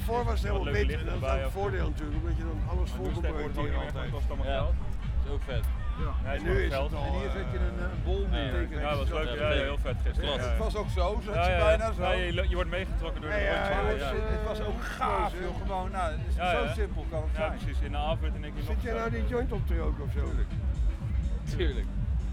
daarvoor was het helemaal leuke wit. licht En dat is erbij ook een of- voordeel natuurlijk, omdat je dan alles vol kon projecteren altijd. kost allemaal Ja. geld. Dat is ook vet. Ja, En nu is het al... En hier zet je een bol mee. Ja, dat was leuk. Ja, heel vet gisteren. Klopt. Ja, Het was ook zo, zat ja, je ja. bijna zo. Ja, je wordt meegetrokken door de Ja, rondje. ja, Ja, Het was ook gaaf, joh. Gewoon, nou, het is zo simpel kan het Ja, zijn. precies. In de avond en ik nog. Zit jij nou die joint op te roken of zo? Tuurlijk.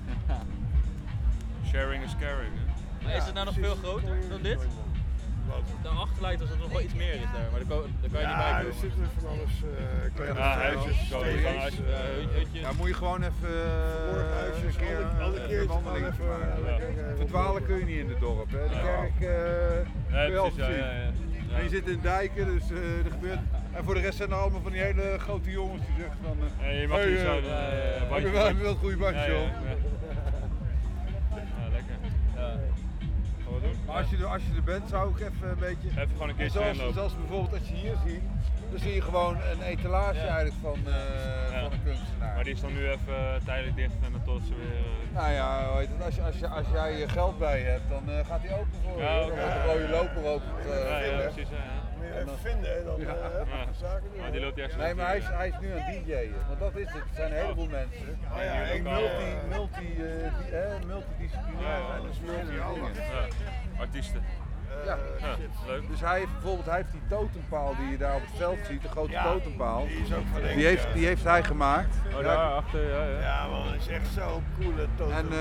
Sharing is caring. Hè? Maar is het nou nog veel groter dan dit? Daarachter lijkt alsof er nog wel iets meer is daar, maar daar kan je niet bij Ja, komen. er zit er van alles. Kleine Ja, huisjes, zo, steentjes, ganghuisjes, Hutjes. Ja, moet je gewoon even huisjes, alle keer een wandeling maken. even... Verdwalen kun je niet in het dorp, hè. De kerk kun je Ja, altijd precies. Ja, zien. ja. En je zit in dijken, dus er gebeurt... En voor de rest zijn er allemaal van die hele grote jongens die zeggen van... Ja, je mag niet zo. heb je wel een goede bandje, joh. Ja, lekker. Ja. Gaan we doen? Maar als je er bent, zou ik even een beetje... Even gewoon een keertje inlopen. Zoals bijvoorbeeld als je hier ziet, dan zie je gewoon een etalage eigenlijk van een kunstenaar. Maar die is dan nu even tijdelijk dicht en dan tot ze weer... Nou ja, hoe heet het, als jij je geld bij je hebt, dan gaat hij open voor je. Ja, Dan oké. wordt de rode loper ook Ja, precies. Ja. Moet je even vinden en dan zaken doen. Maar die loopt echt Nee, maar hij is nu aan het DJ'en, want dat is het. Het zijn een heleboel mensen die multidisciplinair zijn. Dat is multi-dingen. Ja, artiesten. Ja. Ja, leuk. Dus hij heeft die totempaal die je daar op het veld ziet, de grote totempaal, Die is ook van die heeft hij gemaakt. Oh, daar achter, ja. Ja man, dat is echt zo'n coole totem. En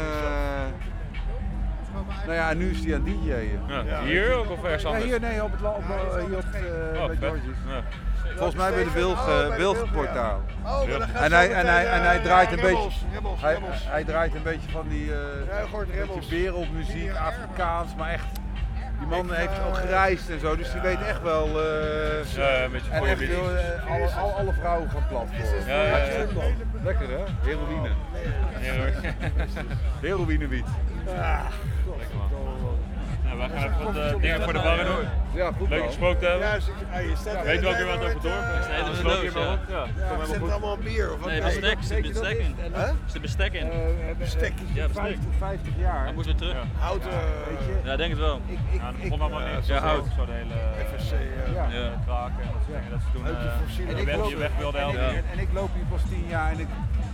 nou ja, en nu is hij aan het DJ'en. Ja. Hier ook of ergens Ja, anders? hier nee, op het Oh, bij vet. George's. Ja. Volgens mij bij de Wilgenportaal. Oh, maar dan gaat En zo hij, meteen, hij draait een Rebels, beetje. Rebels, Hij, Rebels. hij draait een beetje van die hoort Rebels. beetje wereldmuziek, Afrikaans, maar echt. Die man heeft ook gereisd en zo, dus die weet echt wel. Ja, een beetje En goede echt muziek. alle vrouwen gaan plat voor. Ja. Lekker hè? Heroïne. Ja, hoor. Heroïnewiet. Lekker man. Nou, wij gaan even wat dingen voor de barren doen. Ja, goed Leuk man. gesproken te hebben. Ja, je staat Weet je welke we aan het over door? Nee, dat is een Sloot je doos, maar ja. op? Ja. Er zit allemaal bier of wat? Nee, bestek, er zit bestek in. Huh? Er zit bestek in. Bestek. Ja, bestek. 50 jaar. Hij moet weer terug. Houten. Ja, ik denk het wel. Ja, dat begon allemaal niet. Ja, hout. Zo de hele FSC. Ja. Ja. kraken en dat soort dingen. Dat ze toen fossiele. je weg wilden helpen. Ja. En ik loop hier pas 10 jaar en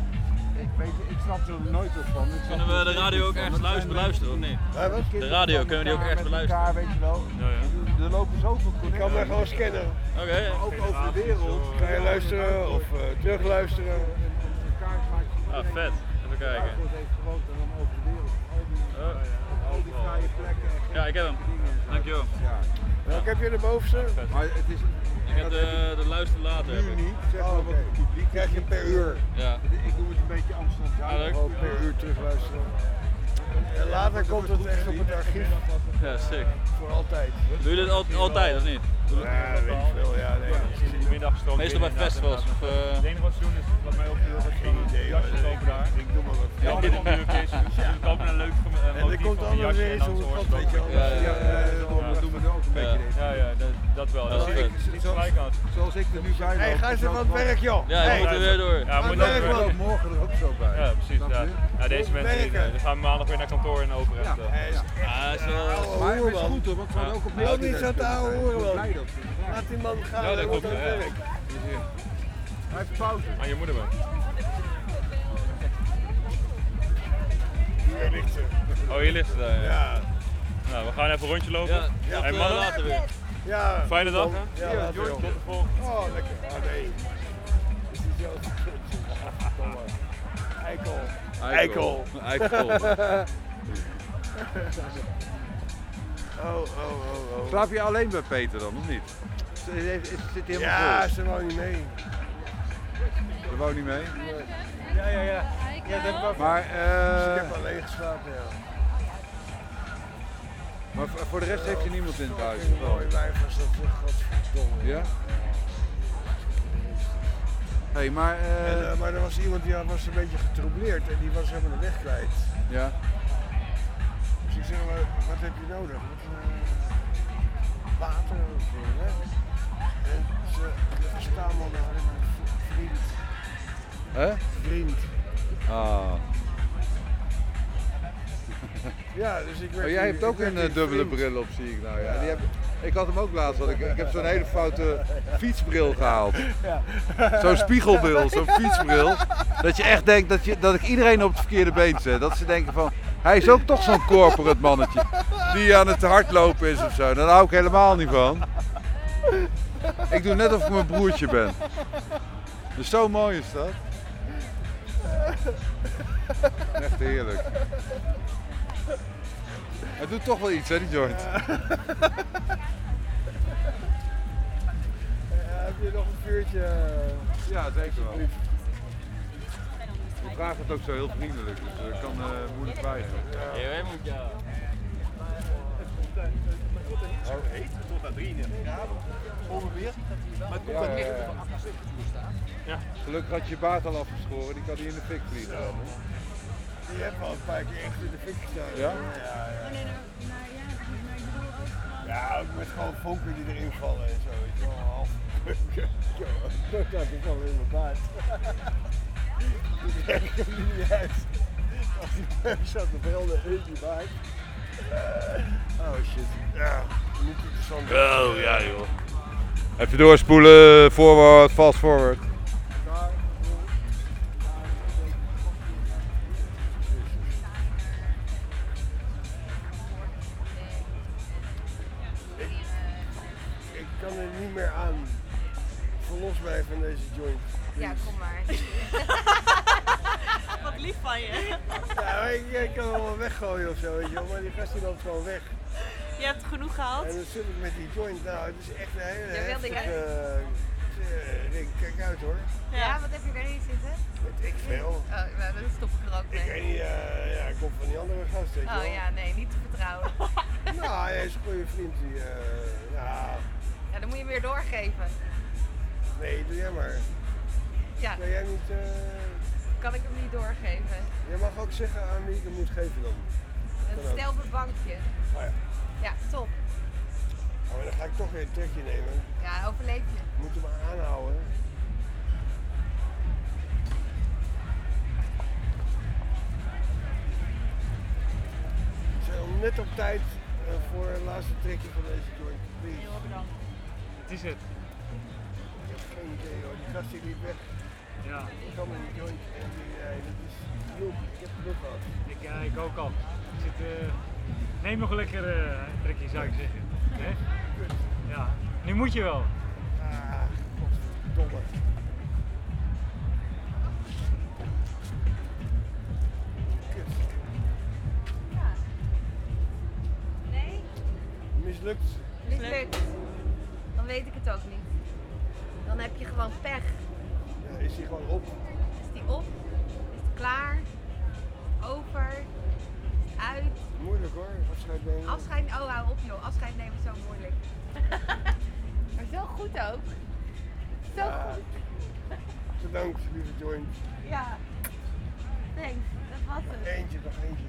ik snap er nooit wat van. Kunnen we de radio ook ergens beluisteren of niet? De radio, kunnen we die ook ergens beluisteren? Elkaar, weet je wel. Ja, ja. Er lopen zoveel Je kan daar gewoon scannen. Oké. ook over de wereld. Kan je luisteren of terugluisteren. Een kaart maak je Ah, vet. Even kijken. heeft gewoond en dan over de wereld. Al die fraaie plekken. en Ja, ik heb hem. dingen en zo. Dankjewel. Ja. Welke heb je de bovenste? Maar het is Ik heb de luister later. nu niet, zeg maar, wat het publiek Krijg je per uur. Ja. Ik doe het een beetje Amsterdam Ja, leuk. Zuid. Per uur terugluisteren. En later komt het echt op het archief Ja, sick. voor altijd. Doe je dit altijd of niet? Ja, weet ik veel. Ja, nee. In de middag gestroomd. Meestal bij festivals. Of, Het enige wat ze doen is wat mij opviel, dat ze een jasje kopen daar. Ik doe maar wat. Ja, dit is ze kopen een leuk En er komt allemaal weer eens hoe het komt, weet je wel. Ja, ja, Dat doen we er ook een beetje in. Ja, dat wel. Dat Ja, zie ik. vet. Iets gelijk aan. Zoals ik er nu bij loop. Hé, ga eens even aan het werk, joh. Ja, je Hey. moet er weer door. Ja, moet werk, ook man. Ik loop morgen er ook zo bij. Ja, precies. Snap Ja. je? Ja, deze mensen die, werken. die gaan maandag weer naar kantoor in Overrecht. Ja. Ja, is wel... Maar het is goed hoor, want ze hadden ook op Loop niet zo te ouwe horen, man. blij dat ze het zijn. Laat die man gaan. Ja, dat hij klopt. moet aan het Ja. werk. Hij heeft pauze. Aan je moeder bent. Hier ligt ze. Oh, hier ligt ze daar. Ja. Ja. Nou, we gaan even een rondje lopen. Ja, Hey, tot mannen. later weer. Ja. Fijne dag. Ja, Hè? later, Tot joh. de volgende. Oh, lekker. Oh, nee. Dit is jouw Eikel. Eikel. Eikel. Oh. Slaap je alleen bij Peter dan, of niet? Zit hij helemaal Ja, vol? ze wou niet mee. Je wou niet mee? Ja, dat heb ik ook. Maar, Ik heb alleen geslapen, ja. maar voor de rest heeft je niemand in het huis? Een mooi wijf was dat, godverdomme. Ja? Hey, maar, Maar er was iemand die was een beetje getroubleerd en die was helemaal de weg kwijt. ja? Dus ik zeg, wat heb je nodig? Water of hè? En ze staan wel naar een vriend. Hè? Vriend. Ah. Ja, dus ik werd Oh, jij hebt ook ik werd een die dubbele vriend. bril op, zie ik nou. Ja. Ja. Die Ik had hem ook laatst, want ik heb zo'n hele foute fietsbril gehaald. Zo'n spiegelbril, zo'n fietsbril. Dat je echt denkt dat ik iedereen op het verkeerde been zet. Dat ze denken van, hij is ook toch zo'n corporate mannetje. Die aan het hardlopen is of zo. Daar hou ik helemaal niet van. Ik doe net of ik mijn broertje ben. Dus zo mooi is dat. Echt heerlijk. Het doet toch wel iets, hè, die joint. Heb je nog een vuurtje? Ja, zeker wel. Je vraagt het ook zo heel vriendelijk, dus dat kan moeilijk weigeren. Jij moet ja. Zo heet, het tot aan 33 graden. Ongeveer. Maar het komt dan echt op 78 staan. Ja. Gelukkig had je je baard al afgeschoren, die kan hier in de fik vliegen. Die hebt wel een paar keer echt in de fik gestaan. Ja? Ja, ook met gewoon vonken die erin vallen en zo. Weet je wel, half. Dat vallen in mijn baard. Dat komt niet uit. Als die zat te velden in die baard. Oh shit. Ja, niet interessant. Oh ja joh. Even doorspoelen, forward, fast forward. Ik kan er niet meer aan. Verlos mij van deze joint. Ja, kom maar. Wat lief van je. Ja, ik kan hem wel weggooien of zo, weet je wel, maar die gast die loopt gewoon weg. Je hebt genoeg gehad. En dan zit ik met die joint, nou het is echt een hele Ja, wilde heftige ding. Kijk uit hoor. Ja, wat heb je erin zitten? Weet ik veel. Oh, nou, dat stop ik er ook Ik mee. weet niet, ja, ik kom van die andere gast, weet je wel. Oh ja, nee, niet te vertrouwen. Nou, hij is een goede vriend die, ja, Ja, dan moet je hem weer doorgeven. nee, doe jij maar. Ja, Kan jij niet, kan ik hem niet doorgeven. jij mag ook zeggen aan wie ik hem moet geven dan. Een stelpenbankje. Oh ja. Ja, top. Oh, maar dan ga ik toch weer een trekje nemen. Ja, overleef je. Je moet hem maar aanhouden. We zijn al net op tijd voor het laatste trekje van deze joint. Please. Heel bedankt. Het is het. Ik heb geen idee hoor, die gast die liep weg. Ja, Ik kan met die joint en die, dat is genoeg. Ik heb genoeg gehad. ik ook al. Ik zit, neem nog lekker een trekje zou ik zeggen. Hè? Ja, nu moet je wel. Ah, godverdomme. Kut. Nee? Mislukt. Mislukt. Dan weet ik het ook niet. Dan heb je gewoon pech. Ja, is hij gewoon op. Is die op? Is die klaar? Is het over? Is het uit? Moeilijk hoor, afscheid nemen. Afscheid, oh hou op joh, afscheid nemen is zo moeilijk. Maar zo goed ook. Zo Ja. goed. Bedankt, lieve joint. Ja. Thanks, dat was het. Eentje, nog eentje.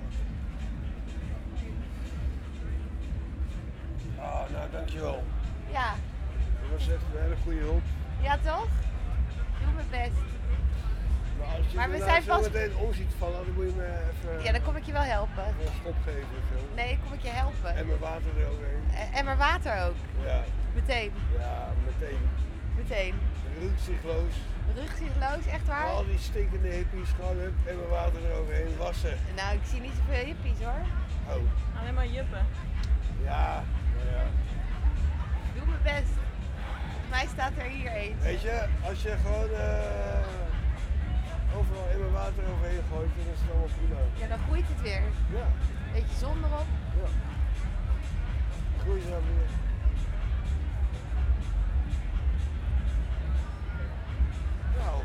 Ah, nou dankjewel. Ja, Dat was echt een hele goede hulp. ja toch? Doe mijn best. Maar als je Maar we me zijn zo vast- meteen om ziet vallen, dan moet je me even Ja, dan kom ik je wel helpen. een stop geven of zo. Nee, kom ik je helpen. En mijn water eroverheen. En maar water ook. Ja, Meteen. ja, meteen. Meteen. Rukzichtloos. Rugzichtloos, echt waar? Al die stinkende hippies gewoon hup, en mijn water eroverheen wassen. Nou, ik zie niet zoveel hippies hoor. Oh, Alleen maar juppen. ja, nou ja. Doe mijn best. Voor mij staat er hier eens. Weet je, als je gewoon overal in mijn water overheen gooit, dan is het allemaal prima. Ja, dan groeit het weer. Ja, Beetje zon erop. ja. Groei ze dan weer. Nou.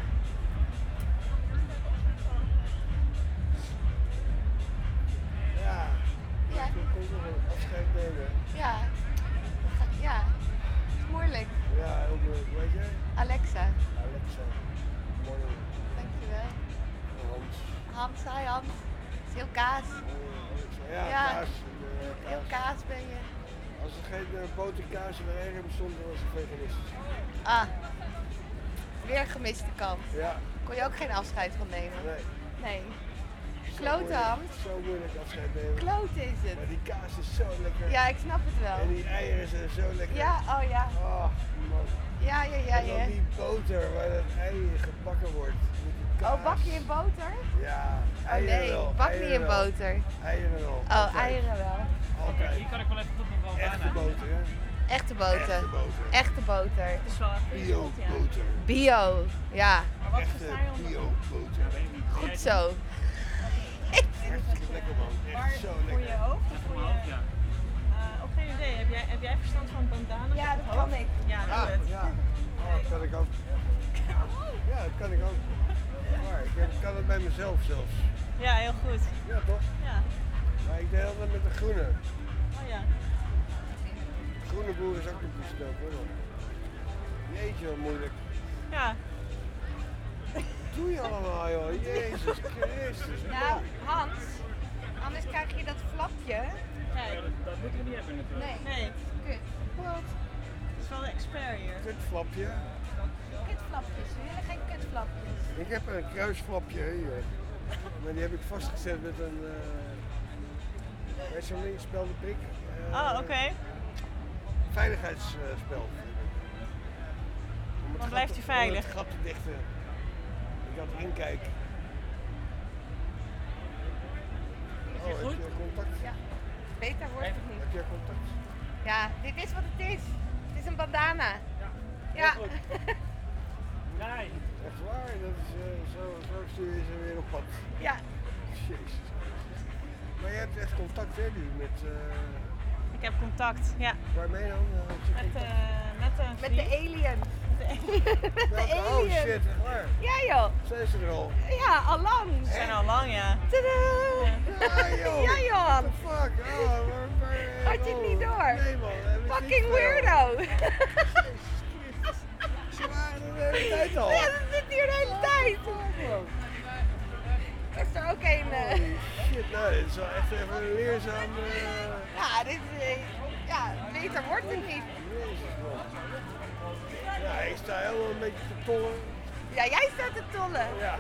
Ja. Ja. Ik kon toch een afscheid nemen. Ja. Ja. Het is moeilijk. Ja, heel moeilijk. Weet jij? Alexa. Alexa. Mooi. Dankjewel. Hans. Hans, hi Hans. Het is heel kaas. Alexa. Ja, Ja. kaas. Heel kaas ben je. Als er geen boterkaas en eieren bestond, dan was ik veganist. Ah. Weer gemiste kans. Ja, Kon je ook geen afscheid van nemen? nee. Nee. Klote, Hans. Zo moeilijk afscheid nemen. Klote is Maar het. die kaas is zo lekker. Ja, ik snap het En wel. die eieren zijn zo lekker. Ja, oh ja. Oh, man. Ja, En dan die boter waar dat ei gebakken wordt. Met die kaas. Oh, bak je in boter? Ja, Oh eieren nee, wel. bak eieren niet in wel. boter. Eieren wel. Oh, Altijd. eieren wel. Altijd. Hier kan ik wel even goed nog wel Echte boter, hè? Echte boter. Echte boter. Echte boter. Het is wel een goede Bio spot, ja. boter. Bio. Ja, Maar wat Echte versta je onder? bio boter. goed zo. Echt lekker man. Maar Echt zo voor lekker. je hoofd of voor je... Ja. Ook geen idee. Heb jij verstand van bandana's Ja, op dat het kan hoofd? ik. Ja, doe Ah, het. ja. Oh, dat kan ik ook. Ja, dat kan ik ook. Maar ik kan het bij mezelf zelfs. Ja, heel goed. Ja, toch? Ja. Maar ik deel dat met de groene. Oh ja. De groene boer is ook een gestoken hoor. Jeetje, wat moeilijk. Ja. Wat doe je allemaal joh? Jezus Christus. Nou, Hans, anders krijg je dat flapje. Kijk. Dat moeten we niet hebben natuurlijk. Nee, Nee, kut. het is wel de expert hier. Kutflapje. Kutflapjes, we willen geen kutflapjes. Ik heb een kruisflapje hier. Maar die heb ik vastgezet met een... weet je zo'n ding, spel de prik. Oh, oké. Veiligheidsspel. Dan blijft hij veilig. Om het gat te dichten. Ik had erin kijken. Oh, heb je contact? Ja. Beter wordt het niet. Heb je contact? Ja, dit is wat het is. Het is een bandana. Ja. Nee. Echt waar? Dat is, zo stuur je ze weer op pad. Ja. Jezus. Maar je hebt echt contact hè, nu met... Ik heb contact, ja. waarmee dan? Heb je Met, contact? met een Met de vriend. alien. Welke? Oh alien. shit, echt waar? Ja joh. Zijn ze er al? Ja, al lang. Ze zijn al lang, ja. Tadaa. Ja joh! Ja joh. What the fuck? Oh, waar Had je het niet door? Nee man. heb ik Fucking niet weirdo. Ze waren er de hele tijd al. Ja, dat zit hier de hele tijd. Is er ook een... Holy shit, nou dit is wel echt even een leerzaam... Ja, dit is... ja, beter wordt het niet. Jezus man. Ja, ik sta helemaal een beetje te tollen. Ja, jij staat te tollen. Ja.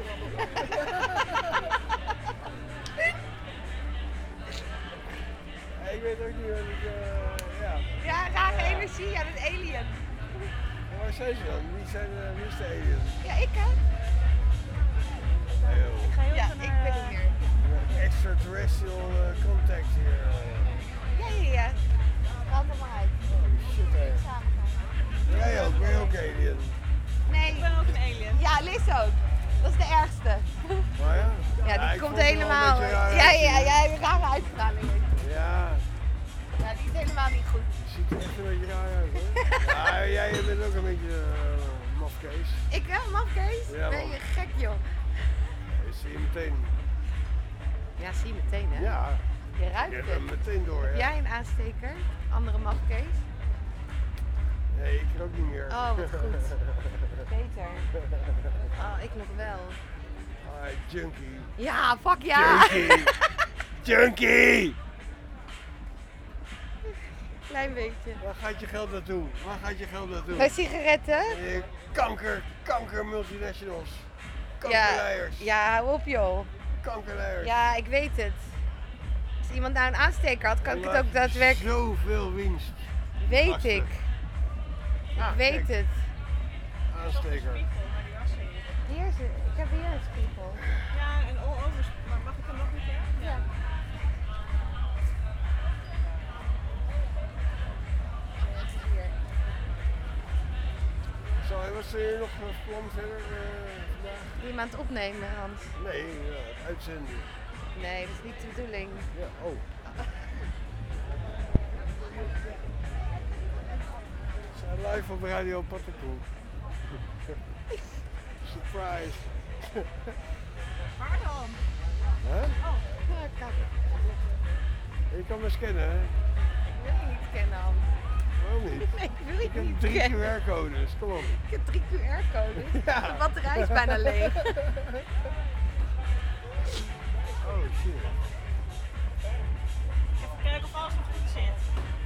Ja, ik weet ook niet wat ik... ja. Ja, rare energie. Ja, dat is alien. En waar zijn ze dan? Wie is de alien? Ja, ik hè? Nee, joh. Ik ga heel Ja, even ik naar, ben niet meer. Extraterrestrial contact hier. Ja, ja, ja. Haal er maar uit. Holy shit, hè. Samen gaan. Jij ook, ben je ook alien? Nee. Ik ben ook een alien. Ja, Liz ook. Dat is de ergste. Maar ja? Ja, die ik komt vond het wel helemaal... een beetje raar Ja, uitzien. ja, jij hebt een rare uitstraling. Ja, Ja, die is helemaal niet goed. ziet er echt een beetje raar uit hoor. Ja, jij bent ook een beetje mafkees. Ik hè, mafkees? Ja, Ben man. je gek joh. Dat zie je meteen. Ja, zie je meteen hè. Ja, Je je ruikt hebt hem het. meteen door. Heb Ja. jij een aansteker? Andere mafkees? Nee, ik rook niet meer. Oh, wat goed. Beter. Oh, ik nog wel. Ah, junkie. Ja, fuck ja. Junkie! Junkie! Klein beetje. Waar gaat je geld naartoe? Waar gaat je geld naartoe? Bij sigaretten? Je kanker multinationals. Ja, Kankerleiers. ja, hou op joh. Kankerleiers. Ja, ik weet het. Als iemand nou een aansteker had, kan ik het ook daadwerkelijk... Zoveel winst. Weet Lastig. ik. Ah, Ik weet kijk, het. Aansteker. Hier is het. Ik heb hier een spiegel. Ja, en all over. Maar mag ik hem nog een keer? Ja. Het is hier. Zo, en wat is er nog voor plan verder vandaag? Iemand opnemen, Hans. Nee, het uitzenden. Nee, dat is niet de bedoeling. Ja, oh. We zijn live op Radio Pattenpoel. Surprise. Waar dan? Hè? Ja, kijk. Je kan me scannen, hè? Ik wil je niet kennen, Hans. Waarom niet? Nee, ik wil je Ik heb niet 3 kennen. QR-codes, kom op. Ik heb 3 QR-codes. Ja. De batterij is bijna leeg. Oh shit. Even kijken of alles nog goed zit.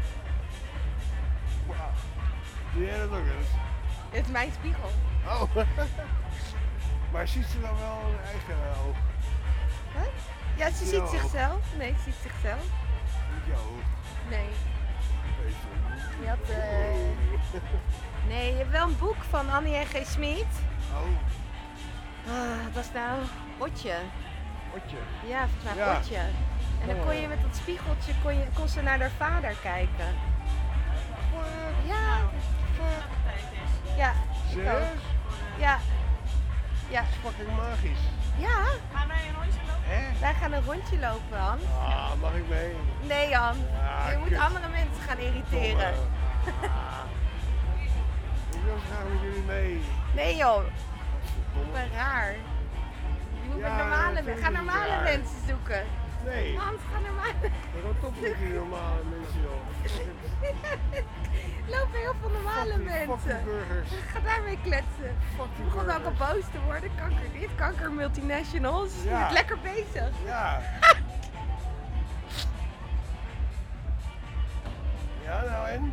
Wauw. Doe jij dat ook eens? Dit is mijn spiegel. Oh. Maar ziet ze dan wel haar eigen oog? Huh? Ja, ze ziet zichzelf. Nee, ze ziet zichzelf. Niet jou. Nee. Je had, nee, je hebt wel een boek van Annie en G. Smit. Oh, Wat was nou? Otje. Otje. Ja, volgens mij Ja. Otje. En dan kon je met dat spiegeltje kon ze naar haar vader kijken. Ja. Ja. ik ook. Serieus? Ja. Ja. Fucking magisch. Ja. Gaan wij een rondje lopen? Hè? Wij gaan een rondje lopen, Han. Ah, mag ik mee? Nee, Jan. Ja, Je moet kut. andere mensen gaan irriteren. Ik wil graag met jullie mee. Nee, joh. Verdomme. Ik ben raar. Je moet Ja, met normale dat vind mensen. ik Ga niet normale raar. mensen zoeken. Nee, Hans, ga normale. rot op met die normale mensen, joh. Er lopen heel veel normale Fuck mensen. burgers. Ga daarmee kletsen. Fuck die Ik begon ook al burgers. boos te worden. Kanker dit, kanker multinationals. Je Ja. bent lekker bezig. Ja. Ja, nou en?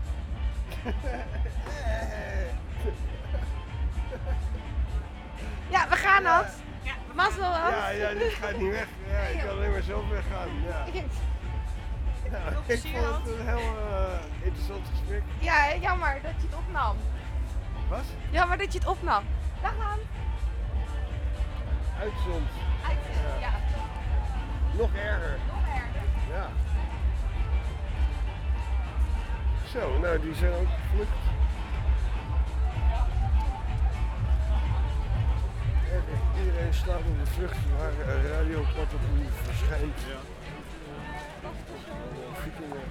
Ja, we gaan, Ja. Hans. Mazzel, Hans. Ja, dit gaat niet weg. Ja, ik kan alleen maar zelf weggaan. Ja. Ja, ik vond het een heel interessant gesprek. Ja, jammer dat je het opnam. Wat? Jammer dat je het opnam. Dag, Hans. Uitzond. Uitzien, ja. Nog erger. Nog erger. Ja. Zo, nou die zijn ook gevlucht. Iedereen slaat op de vlucht waar Radio Patapon verschijnt. Ja. Vikingen.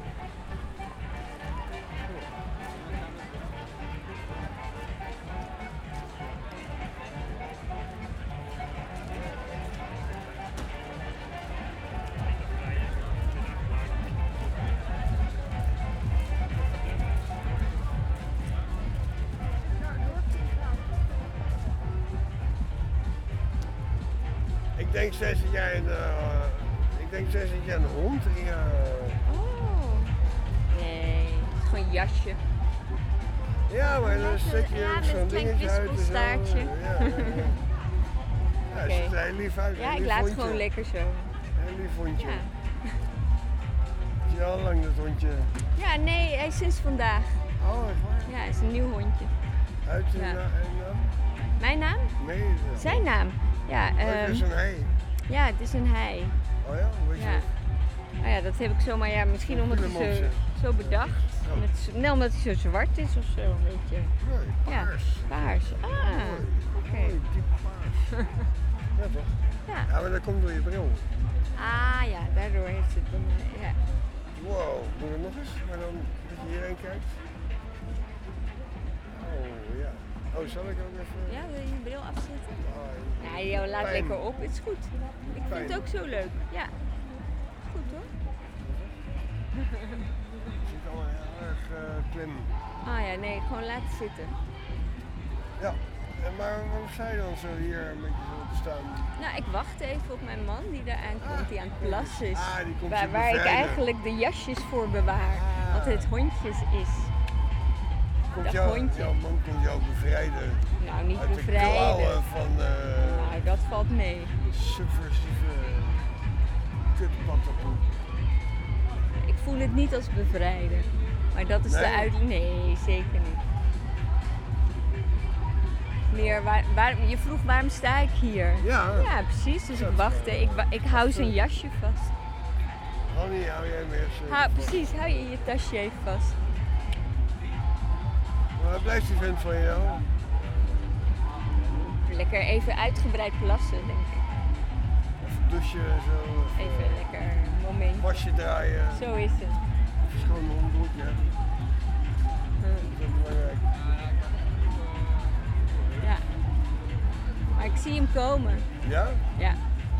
Ik denk steeds dat jij een hond in je... Oh. Nee, het is gewoon een jasje. Ja, maar dan zet je Ja, ook met zo'n een klein dingetje uit en zo. kwispelstaartje. Ja, het ziet er heel lief uit. Ja, een ik lief laat het hondje. gewoon lekker zo. Heel lief hondje. Ja. Heb je al lang dat hondje? Ja, nee, hij is sinds vandaag. Oh, echt waar? Ja, hij is een nieuw hondje. Uit de Ja. naam? Mijn naam? Nee. Zijn naam? Ja, Het is een hij. ja, het is een hij. Oh ja, hoe weet je Ja. dat? Nou ja, dat heb ik zomaar, ja, misschien omdat hij zo bedacht. Oh. Nee, omdat hij zo zwart is of zo, een beetje. Nee, Ja, paars. paars. Ah, oké. Mooi, diep paars. Ja toch? Ja. Ja, maar dat komt door je bril. Ah ja, daardoor heeft het dan, ja. Wow, doe het nog eens, maar dan dat je hierheen kijkt. Oh ja. Oh, zal ik ook even... Ja, wil je je bril afzetten? Oh, Nee, joh, laat pijn. lekker op. Het is goed. Ik vind Pijn. het ook zo leuk. Ja. Goed hoor. Het zit allemaal heel erg klem. Ah ja, nee, gewoon laten zitten. Ja, maar waarom sta je dan zo hier een beetje zo te staan? Nou, ik wacht even op mijn man die daar aankomt, die aan het plassen is. Ah, die komt waar je waar ik bevrijden. eigenlijk de jasjes voor bewaar. Ah. Wat het hondjes is. Komt Dat hondje. jouw man komt jou bevrijden Nou, niet uit de bevrijden. klauwen van Nou, dat valt mee. subversieve kutpatapoe. Ik voel het niet als bevrijden. Maar dat is de Nee? uitleg. Nee, zeker niet. Meer, je vroeg waarom sta ik hier? Ja. Ja, precies. Dus ik wachtte. Ik hou zijn jasje vast. Hannie, hou jij me even. Precies, hou je je tasje even vast. Waar blijft die vent van jou? Lekker even uitgebreid plassen, denk ik. Even douchen en zo. Even lekker een moment. Wasje draaien. Zo is het. Even schoon onderbroekje. Dat is belangrijk. Ja. Maar ik zie hem komen. Ja? Ja.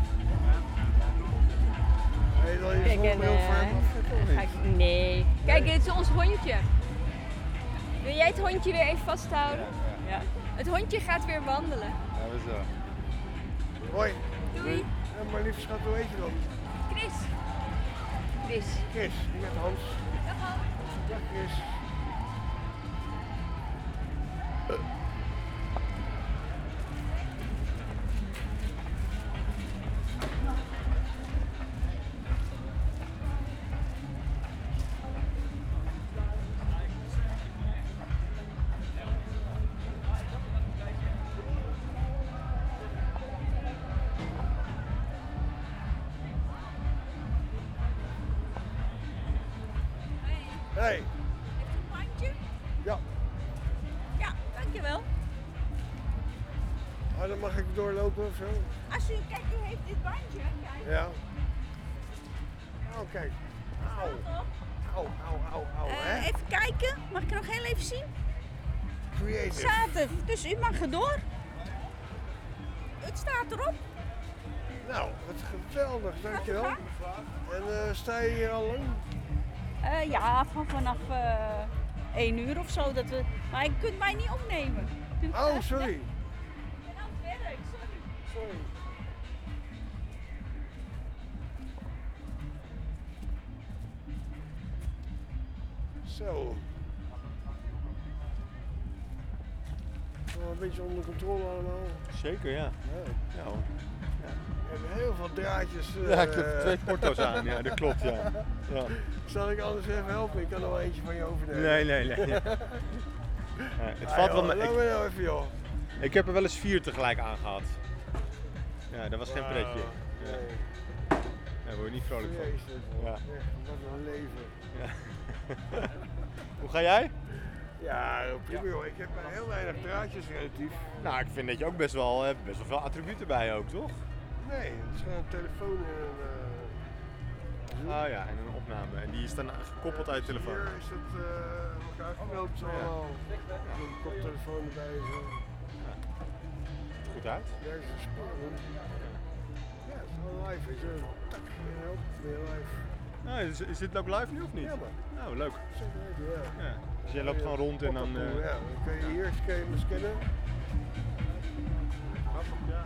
Heb je dan je Kijk, zonnebril voor hem of ga ik, nee. Kijk, dit is ons hondje. Wil jij het hondje weer even vasthouden? Ja. Het hondje gaat weer wandelen. Ja, we zo. Hoi. Doei. Ja, maar lieve schat, hoe heet je dan? Chris. Chris. Chris, ik ben Hans. Dag Hans. Dag Chris. Hey. Heeft u een bandje? Ja. Ja, dankjewel. Dan mag ik doorlopen of zo? Als u, kijk, u heeft dit bandje. Kijk. Ja. Oh, kijk. Auw. Auw. Hè? Even kijken. Mag ik er nog heel even zien? Creative. Zaterdag. Dus u mag er door. Het staat erop. Nou, wat geweldig, dankjewel. En sta je hier al lang? Ja, vanaf 1 uur of zo. Maar je kunt mij niet opnemen. Oh, sorry. Ik ben aan het werk, sorry. Zo. Wel een beetje onder controle allemaal. Zeker, ja. Ja, hoor. En heel veel draadjes. Ja, ik heb 2 porto's aan, ja, dat klopt, ja. Ja. Zal ik anders even helpen? Ik kan er wel eentje van je overnemen. Nee. Ja, het valt wel mee. Laat me nou even, joh. Ik heb er wel eens 4 tegelijk aangehad. Ja, dat was geen pretje. Ja. Daar word je niet vrolijk van. Jezus, Ja. echt, wat een leven. Ja. Hoe ga jij? Ja, prima joh. Ik heb heel weinig draadjes relatief. Nou, ik vind dat je ook best wel veel attributen bij je ook, toch? Nee, het is gewoon een telefoon en een... Ah ja, en een opname. En die is dan gekoppeld uit je telefoon. Hier is het elkaar geknoopt allemaal. Een koptelefoon erbij en zo. Ziet er goed uit. Ja, dat is spannend. Ja, het is wel live, weet je. Tak, en op, weer live. Nou, is dit ook live nu of niet? Ja, man. Nou, leuk. Zeker weten, ja. Ja. Dus jij loopt gewoon rond en dan... Ja, dan kun je hier scannen. Ja.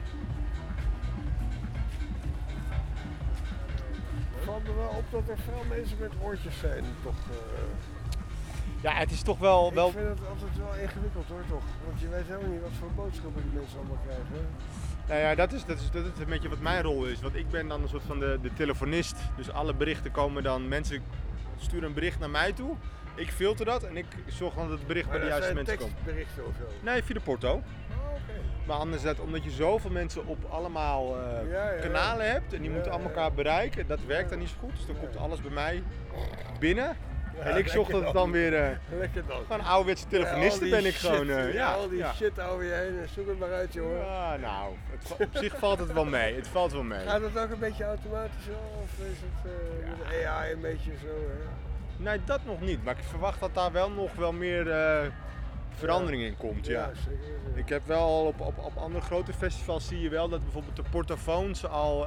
Het valt me wel op dat er veel mensen met oortjes zijn, toch. Ja, het is toch wel... Ik vind het altijd wel ingewikkeld hoor, toch. Want je weet helemaal niet wat voor boodschappen die mensen allemaal krijgen. Nou ja, dat is een beetje wat mijn rol is. Want ik ben dan een soort van de telefonist. Dus alle berichten komen dan... Mensen sturen een bericht naar mij toe. Ik filter dat en ik zorg dan dat het bericht bij de juiste mensen komt. Tekstberichten of zo? Nee, via de porto. Oh, okay. Maar anderzijds, omdat je zoveel mensen op allemaal kanalen hebt en die moeten allemaal elkaar bereiken, dat werkt dan niet zo goed. Dus dan komt alles bij mij binnen. En ik zorg dat het dan weer... Lekker dan. Gewoon ouderwetse telefonisten ben ik gewoon. Al die shit over je heen, zoek het maar uit joh. Ja, nou, op zich valt het wel mee. Het valt wel mee. Gaat het ook een beetje automatisch of is het met AI een beetje zo? Hè? Nee, dat nog niet. Maar ik verwacht dat daar wel nog wel meer verandering in komt. Ja. Zeker. Ik heb wel op andere grote festivals zie je wel dat bijvoorbeeld de portofoons al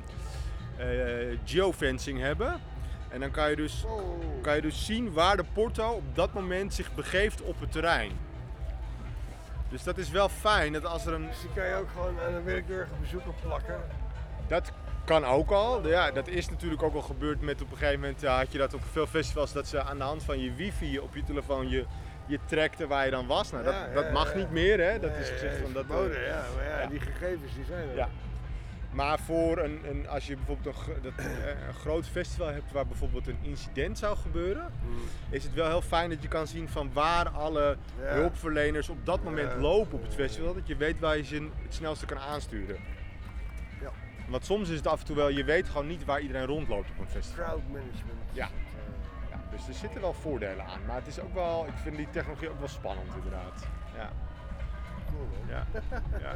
geofencing hebben. En dan kan je dus zien waar de porto op dat moment zich begeeft op het terrein. Dus dat is wel fijn dat als er een... Dus die kan je ook gewoon aan een willekeurige bezoeker plakken? Dat kan ook al. Ja, dat is natuurlijk ook al gebeurd met op een gegeven moment had je dat op veel festivals dat ze aan de hand van je wifi op je telefoon je trackte waar je dan was. Nou, dat mag niet meer hè. Dat is gezegd van dat. Maar ja, die gegevens die zijn er. Ja. Maar voor als je bijvoorbeeld een groot festival hebt waar bijvoorbeeld een incident zou gebeuren, is het wel heel fijn dat je kan zien van waar alle hulpverleners op dat moment lopen op het festival. Dat je weet waar je ze het snelste kan aansturen. Ja. Want soms is het af en toe wel, je weet gewoon niet waar iedereen rondloopt op een festival. Crowd management. Ja. Ja, dus er zitten wel voordelen aan. Maar het is ook wel, ik vind die technologie ook wel spannend inderdaad. Ja. Cool man. Ja. Ja.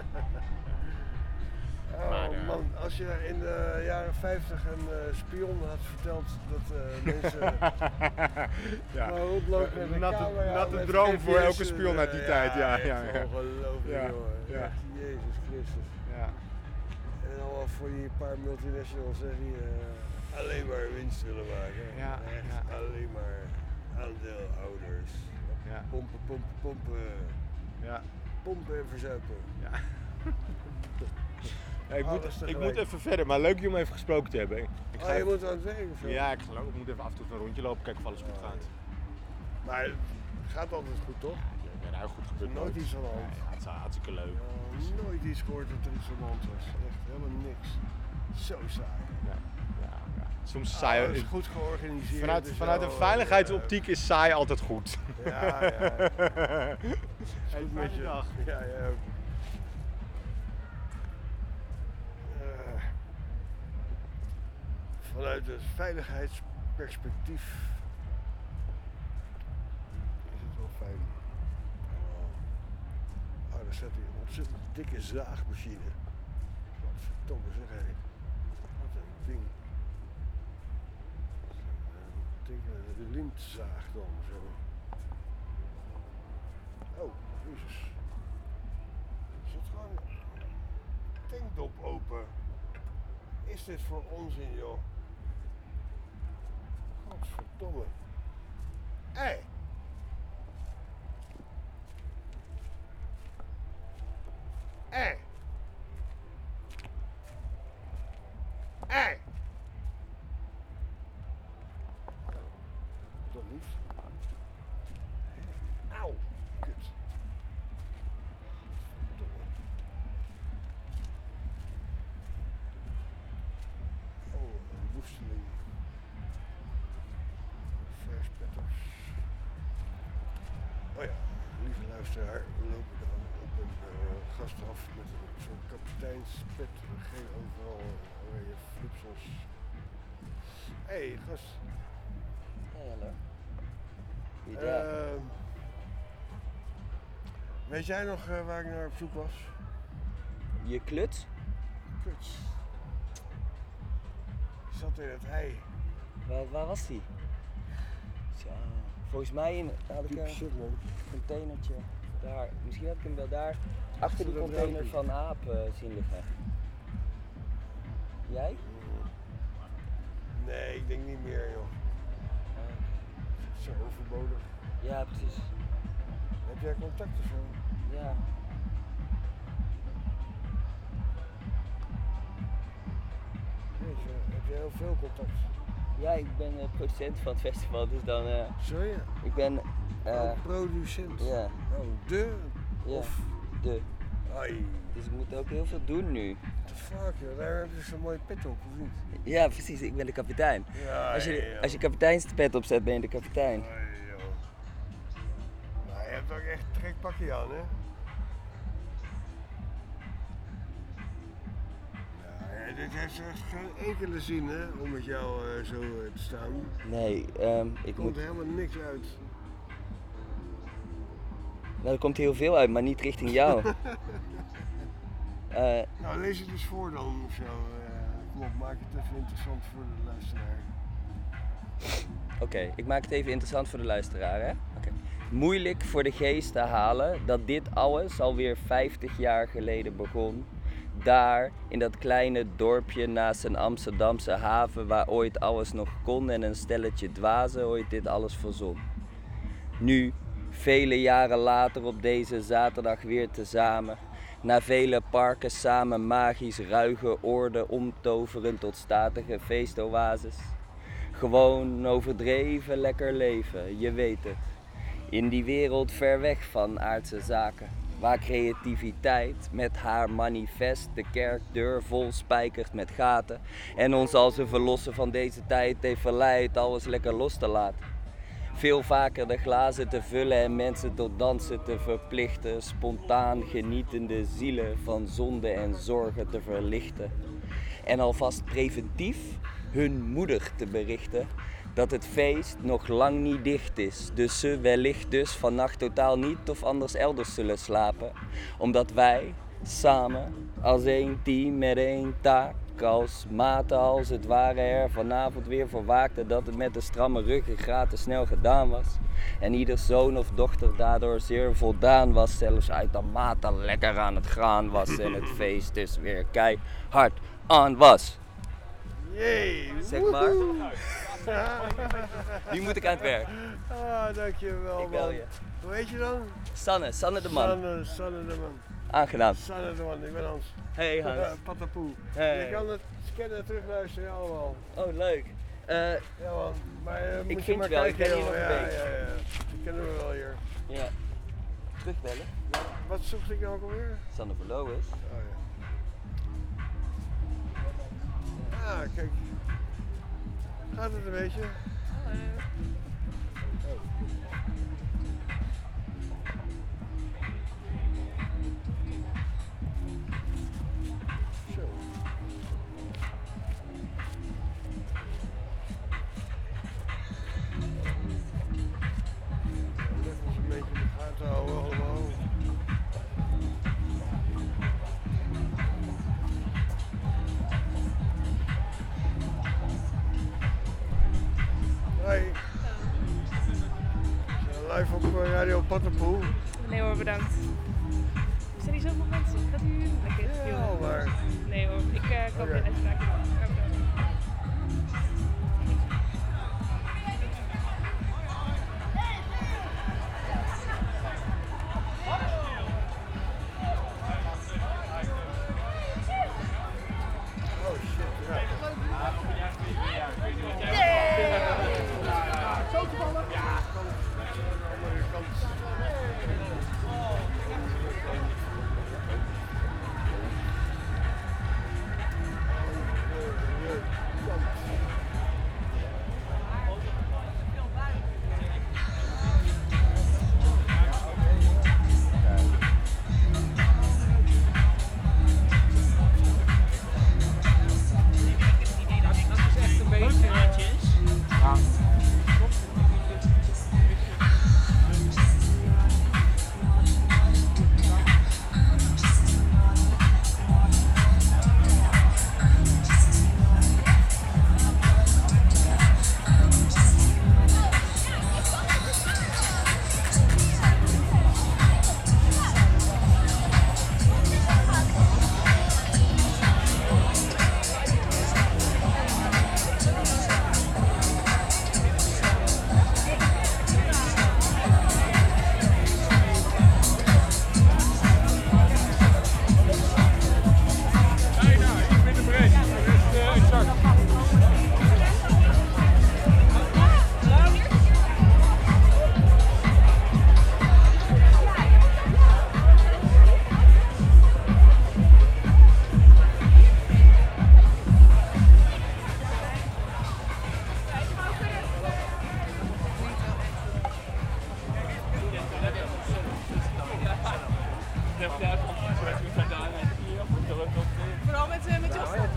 Oh Maar, man, als je in de jaren 50 een spion had verteld dat mensen gewoon rondlopen met een camera. Natte droom voor elke spion uit die tijd. Ja. Ongelooflijk joh. Ja. Echt, Jezus Christus. Ja. En allemaal voor die paar multinationals die alleen maar winst willen maken. Ja. Echt alleen maar aandeelhouders. Ja. Pompen. Ja. Pompen en verzuipen. Ja. Ja, ik moet even verder, maar leuk je om even gesproken te hebben. Je moet aan het werk of zo? Ja, ik moet even af en toe een rondje lopen, kijken of alles goed gaat. Maar het gaat altijd goed, toch? Ja, nou goed gebeurt nooit iets aan de hand. Ja, het is hartstikke leuk. Nooit iets gehoord dat er iets aan de hand was. Echt helemaal niks. Zo saai. Ja. Soms saai. Het is goed georganiseerd. Vanuit een veiligheidsoptiek is saai altijd goed. Ja. Goed met je. Dag. Ja, jij ook. Vanuit het veiligheidsperspectief er staat hier een ontzettend dikke zaagmachine. Wat verdomme zeg hé. Wat een ding. Een lintzaag dan zo. Oh, jezus. Er zit gewoon een tankdop open. Is dit voor onzin joh? Godverdomme. Hé! Hé! Hé! Dat niet. Auw! Kut. Verdomme. Oh, een woesteling. Verspetters. Oh ja, lieve luisteraar, we lopen dan op een gast af met zo'n kapiteinspet, geen overal oranje flipsels. Hé, gast. Hey, hallo. Goeiedag. Weet jij nog waar ik naar op zoek was? Je kluts? Kluts. Die zat in het hei. Waar was die? Tja, volgens mij had ik een containertje daar. Misschien heb ik hem wel daar achter die container van Aap zien liggen. Jij? Nee, ik denk niet meer joh. Zo overbodig. Ja, precies. Heb jij contacten zo? Ja. Weet je, heb jij heel veel contact? Ja, ik ben producent van het festival, dus dan... Zo ja? Ik ben... producent? Ja. Oh, de? Ja, of? de. Ai. Dus ik moet ook heel veel doen nu. What the fuck joh, daar heb je zo'n mooie pet op, of niet? Ja, precies, ik ben de kapitein. Ja, Als je kapiteinspet opzet, ben je de kapitein. Ai, joh. Nou, je hebt ook echt een gek pakje aan, hè? Ja, dit heeft echt geen enkele zin, hè, om met jou zo te staan. Nee, ik komt moet... helemaal niks uit. Nou, er komt heel veel uit, maar niet richting jou. Nou, lees het eens voor dan of zo. Kom op, maak het even interessant voor de luisteraar. Oké, ik maak het even interessant voor de luisteraar, hè? Okay. Moeilijk voor de geest te halen dat dit alles alweer 50 jaar geleden begon. Daar, in dat kleine dorpje naast een Amsterdamse haven waar ooit alles nog kon en een stelletje dwazen ooit dit alles verzon. Nu, vele jaren later op deze zaterdag weer tezamen, na vele parken samen magisch ruige oorden omtoveren tot statige feestoases. Gewoon overdreven lekker leven, je weet het. In die wereld ver weg van aardse zaken, waar creativiteit met haar manifest de kerkdeur vol spijkert met gaten en ons als een verlosser van deze tijd heeft verleid alles lekker los te laten. Veel vaker de glazen te vullen en mensen tot dansen te verplichten, spontaan genietende zielen van zonde en zorgen te verlichten. En alvast preventief hun moeder te berichten dat het feest nog lang niet dicht is. Dus ze wellicht dus vannacht totaal niet of anders elders zullen slapen. Omdat wij samen als één team met één taak, als maten als het ware er vanavond weer voor waakten dat het met de stramme ruggengraat te snel gedaan was. En ieder zoon of dochter daardoor zeer voldaan was, zelfs uit de maten lekker aan het gaan was en het feest dus weer keihard aan was. Jee, zeg maar. Nu moet ik aan het werk. Ah, dankjewel ik bel man. je. Hoe heet je dan? Sanne de man. Sanne de man. Aangenaam. Sanne de man, ik ben Hans. Hey Hans. Patapoe. Hey. Je kan het scannen en terugluisteren allemaal. Oh leuk. Ja man, maar ik moet vind je maar je wel, kijken, ik ken je nog joh. een beetje. Ja. Die kennen we wel hier. Ja. Terugbellen. Wat zocht ik nou ook alweer? Sanne Verloos. Oh ja. Ah, kijk. Gaat het een beetje? Hallo. Zo. Net als een beetje in de gaten houden allemaal. Radio Pattenpoel. Nee hoor, bedankt. Er zijn niet zoveel mensen. Gaat u lekker? Ja, maar... Nee hoor, ik koop weer even lekker. Vooral met je afstand.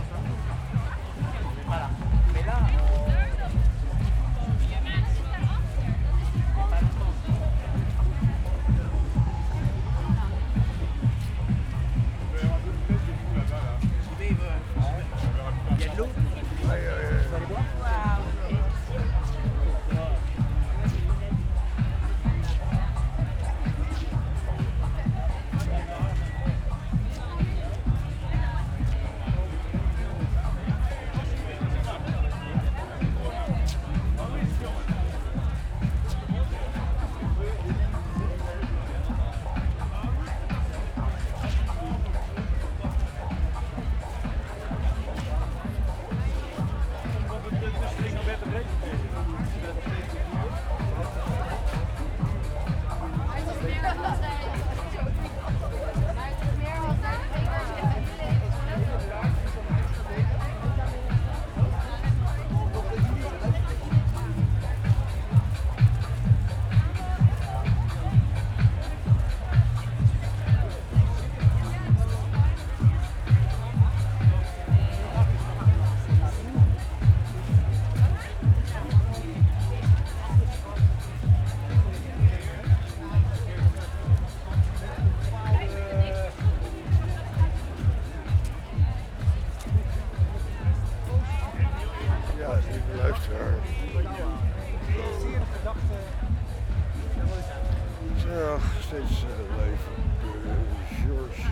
steeds leven. George.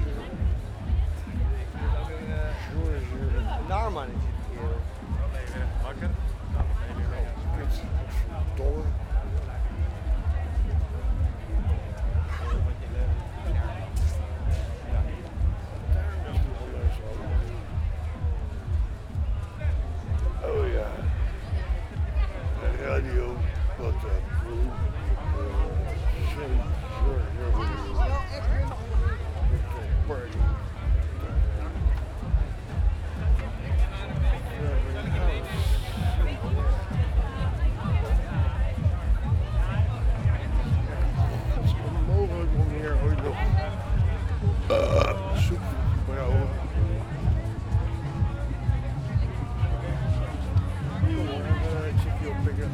Naarman is het hier. Wakker? Dolle. Oh ja. Radio. Wat mogelijk om hier ooit nog soep te brouwen. Chickie oppikken.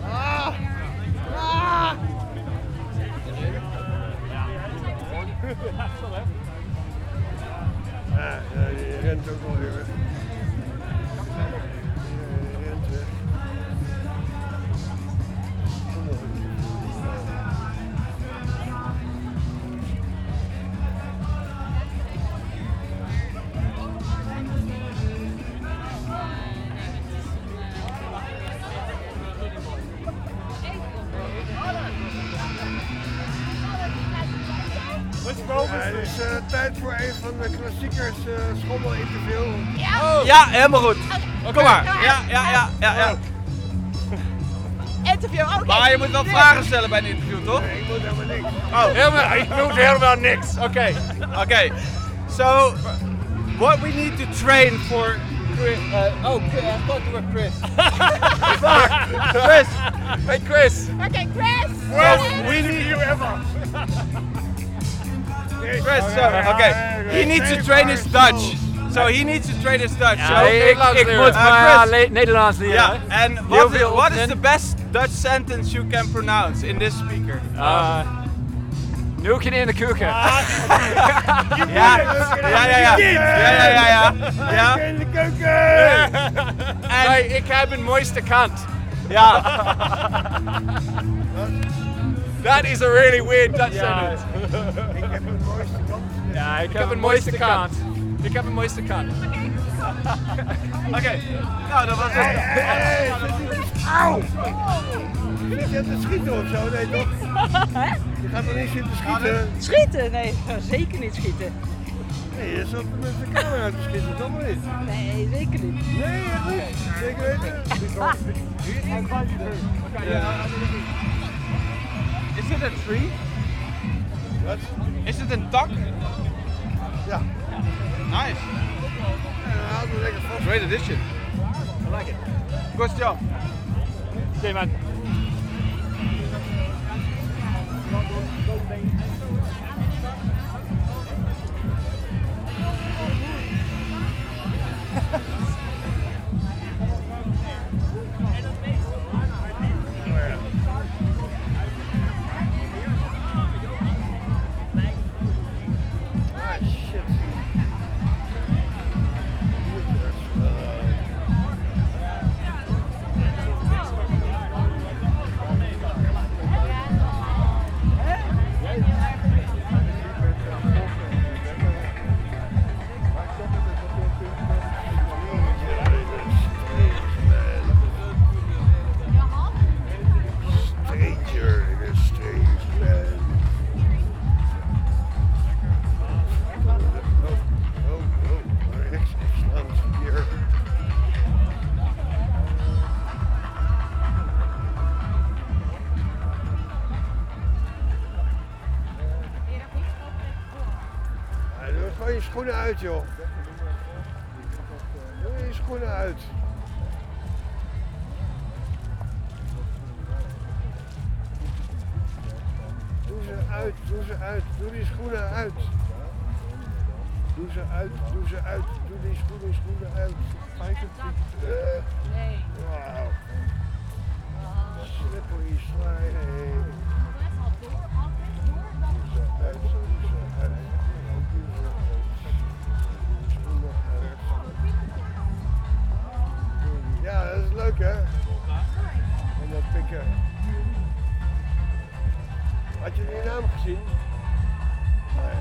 Ja, je rent ook wel weer weg. Je rent weg. Nog een keer. Het is tijd voor een van de klassiekers schommelinterview. Ja, helemaal goed. Kom maar. Ja. Interview, oké. Maar je moet wel vragen stellen bij een interview, toch? Nee, ik moet helemaal niks. Ik moet helemaal niks. Oké. So, what we need to train for Chris. I thought you were Chris. Chris. Hey, Chris. Okay, Chris. Well, we need you ever. Chris, he needs to train his Dutch. So he needs to train his Dutch. Ja, so ik moet maar Nederlands leren. Yeah, and what is the best Dutch sentence you can pronounce in this speaker? Noekje in de keuken. Ja. In de keuken! En ik heb een mooiste kant. Ja. That is a really weird Dutch sentence. Ik heb een mooiste kant. Ja, ik heb een mooiste kant. Ik heb een mooiste kant. Oké. Nou, dat was het. Auw! Zit je te schieten of zo? Nee, toch? Je gaat er niet zitten schieten? Schieten? Nee, zeker niet schieten. Nee, je zat met de camera te schieten, toch maar niet? Nee, zeker niet. Nee, echt niet? Zeker weten? Is it a tree? Wat? Is het een tak? Ja. Nice. Ja, houden we lekker vast. Great addition. I like it. Good job. Oké, man. Doe je schoenen uit, joh. Doe je schoenen uit. Doe ze uit, doe ze uit. Doe die schoenen uit. Doe ze uit, doe ze uit. Doe die schoenen uit. Nee. Wauw. Slippery slide. Ja, dat is leuk hè? Om dat pikken. Had je die naam gezien? Nee.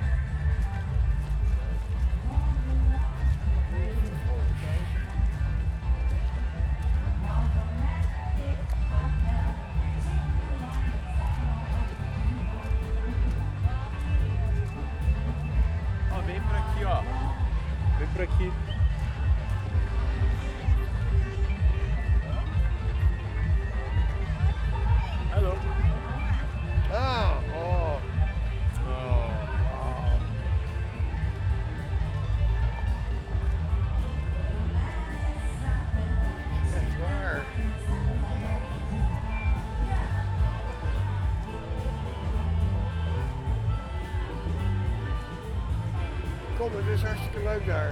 Oh, vem por aqui, ó. Vem por aqui. Hallo. Ah, oh. Echt waar. Kom, het is hartstikke leuk daar.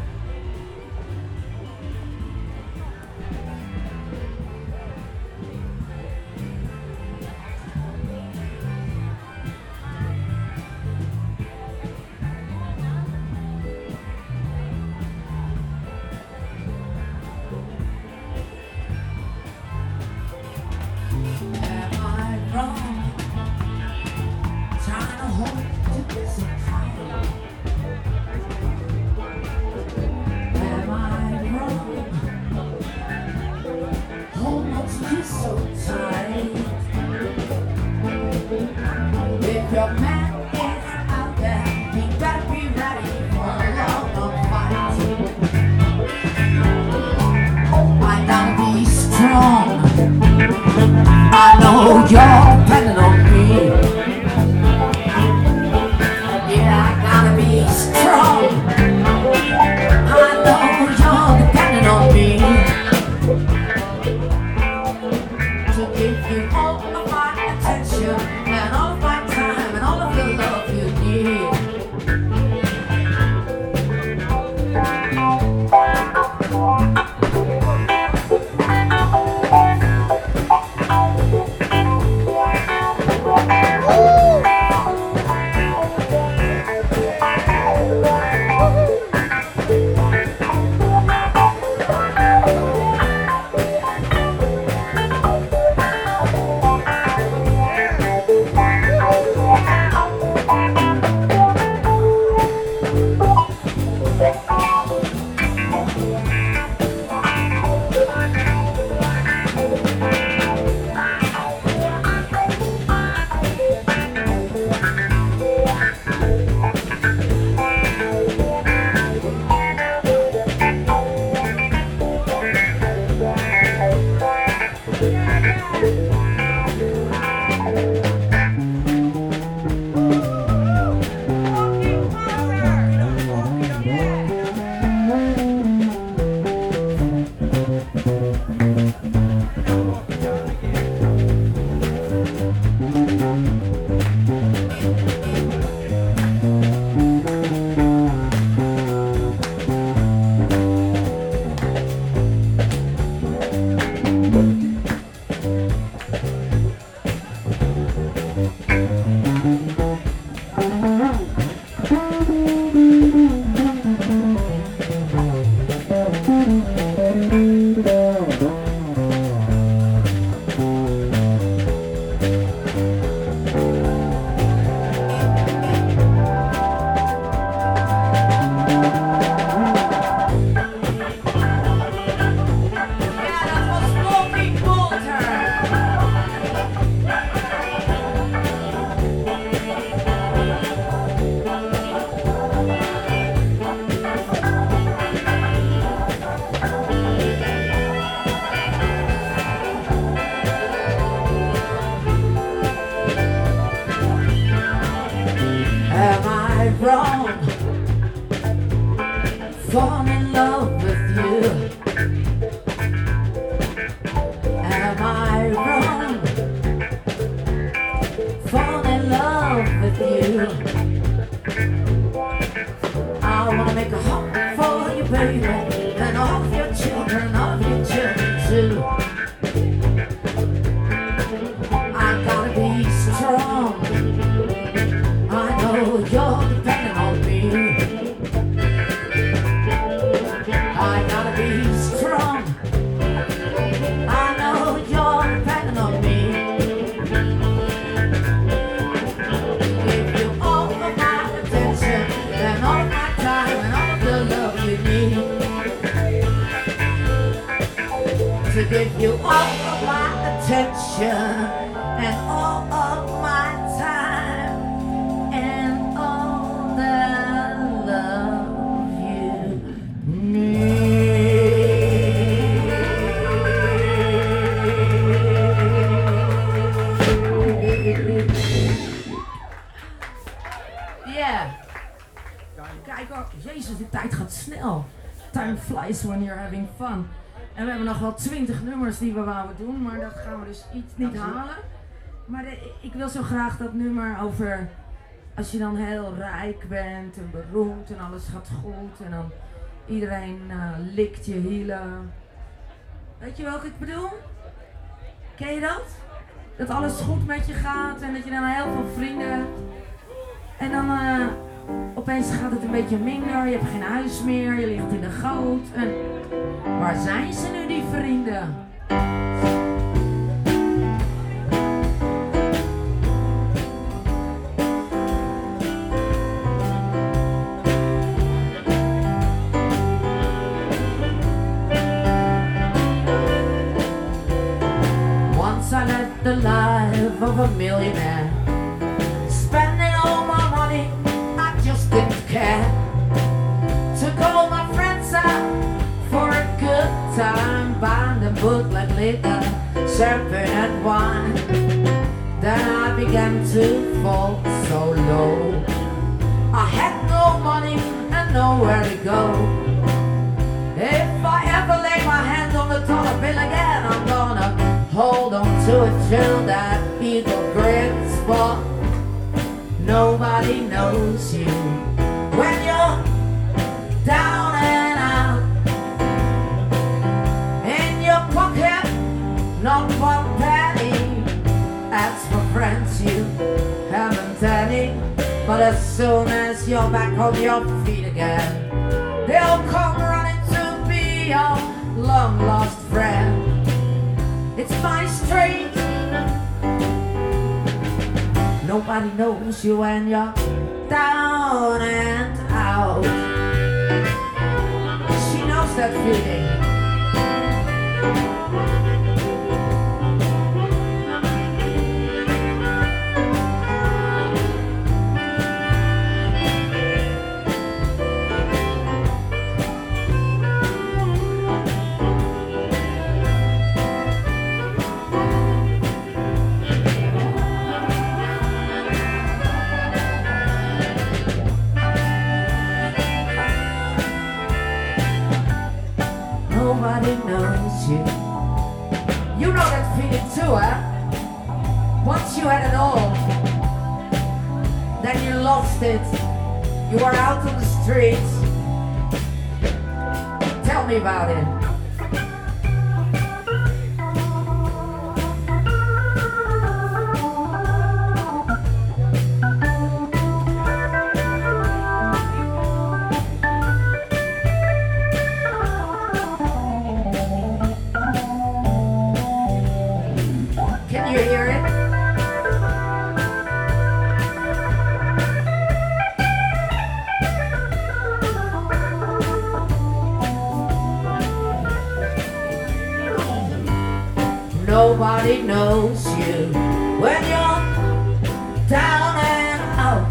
Fall in love with you. Am I wrong? Fall in love with you. I wanna make a home for you, baby, and all of your children, too. I gotta be strong. I know you're depending on me. I gotta be strong. I know you're depending on me. Give you all of my attention and all my time and all the love you need. To give you all of my attention and all of my time and all the love you need. Yeah. Kijk hoor, jezus, de tijd gaat snel. Time flies when you're having fun. En we hebben nog wel 20 nummers die we wouden doen, maar dat gaan we dus niet halen. Maar ik wil zo graag dat nummer over als je dan heel rijk bent en beroemd en alles gaat goed en dan iedereen likt je hielen. Weet je welke ik bedoel? Ken je dat? Dat alles goed met je gaat en dat je dan heel veel vrienden hebt. En dan opeens gaat het een beetje minder, je hebt geen huis meer, je ligt in de goot. En waar zijn ze nu, die vrienden? Once I led the life of a millionaire, spending all my money, I just didn't care. Took all my friends out for a good time, buying them bootleg liquor, champagne and wine. Then I began to fall so low. I had no money and nowhere to go. If I ever lay my hand on the dollar bill again, I'm gonna hold on to it till that eagle grins. But Nobody knows you when you're down and out. In your pocket, not one penny. As for friends, you haven't any. But as soon as you're back on your feet again, they'll come running to be your long lost friend. It's mighty strange. Nobody knows you when you're down and out. She knows that feeling. Nobody knows you. You know that feeling too, huh? Once you had it all, then you lost it. You were out on the streets. Tell me about it. Can you hear it? Nobody knows you when you're down and out.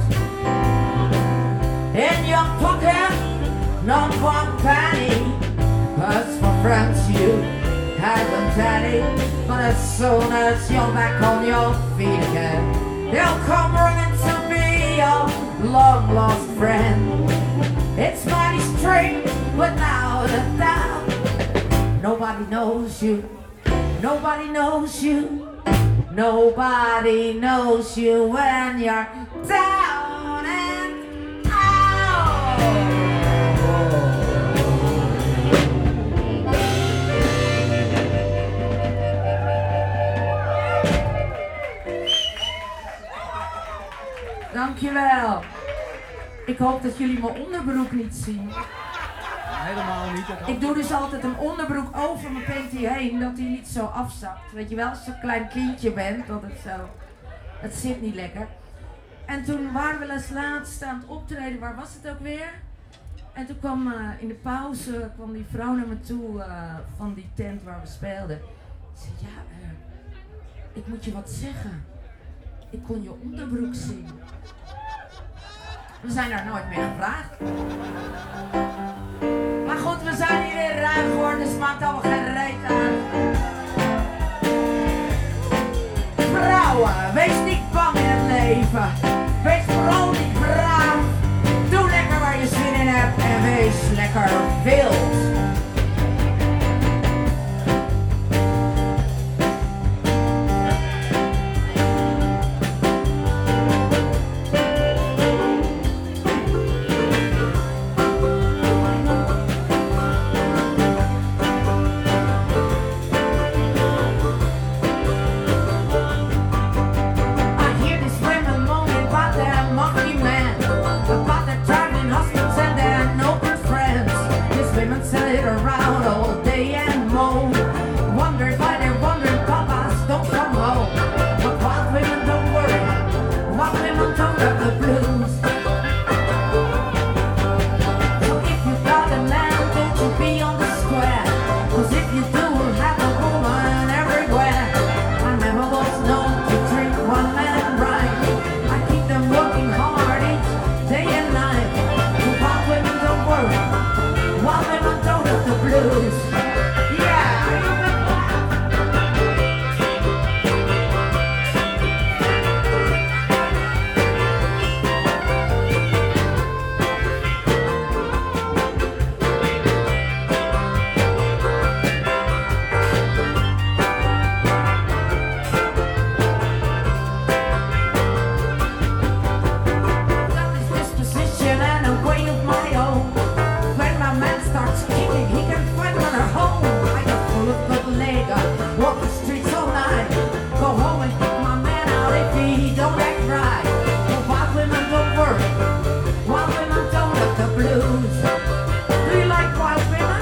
In your pocket, not one penny. As for friends, you haven't any. But as soon as you're back on your feet again, they'll come running to be your long lost friend. It's mighty strange, without a doubt. Nobody knows you. Nobody knows you. Nobody knows you when you're down and out. Dankjewel. Ik hoop dat jullie mijn onderbroek niet zien. Helemaal niet. Ik doe dus altijd een onderbroek over mijn panty heen, dat hij niet zo afzakt. Weet je wel, als je zo'n klein kindje bent, dat het zo... Het zit niet lekker. En toen waren we les laatst aan het optreden, waar was het ook weer? En toen kwam in de pauze kwam die vrouw naar me toe van die tent waar we speelden. Ze zei, ja, ik moet je wat zeggen. Ik kon je onderbroek zien. We zijn daar nooit meer gevraagd. Maar goed, we zijn hier in ruim geworden, dus maakt allemaal geen reet aan. Vrouwen, wees niet bang in het leven. Wees vooral niet braaf. Doe lekker waar je zin in hebt en wees lekker wild. blues. Do you like wild women?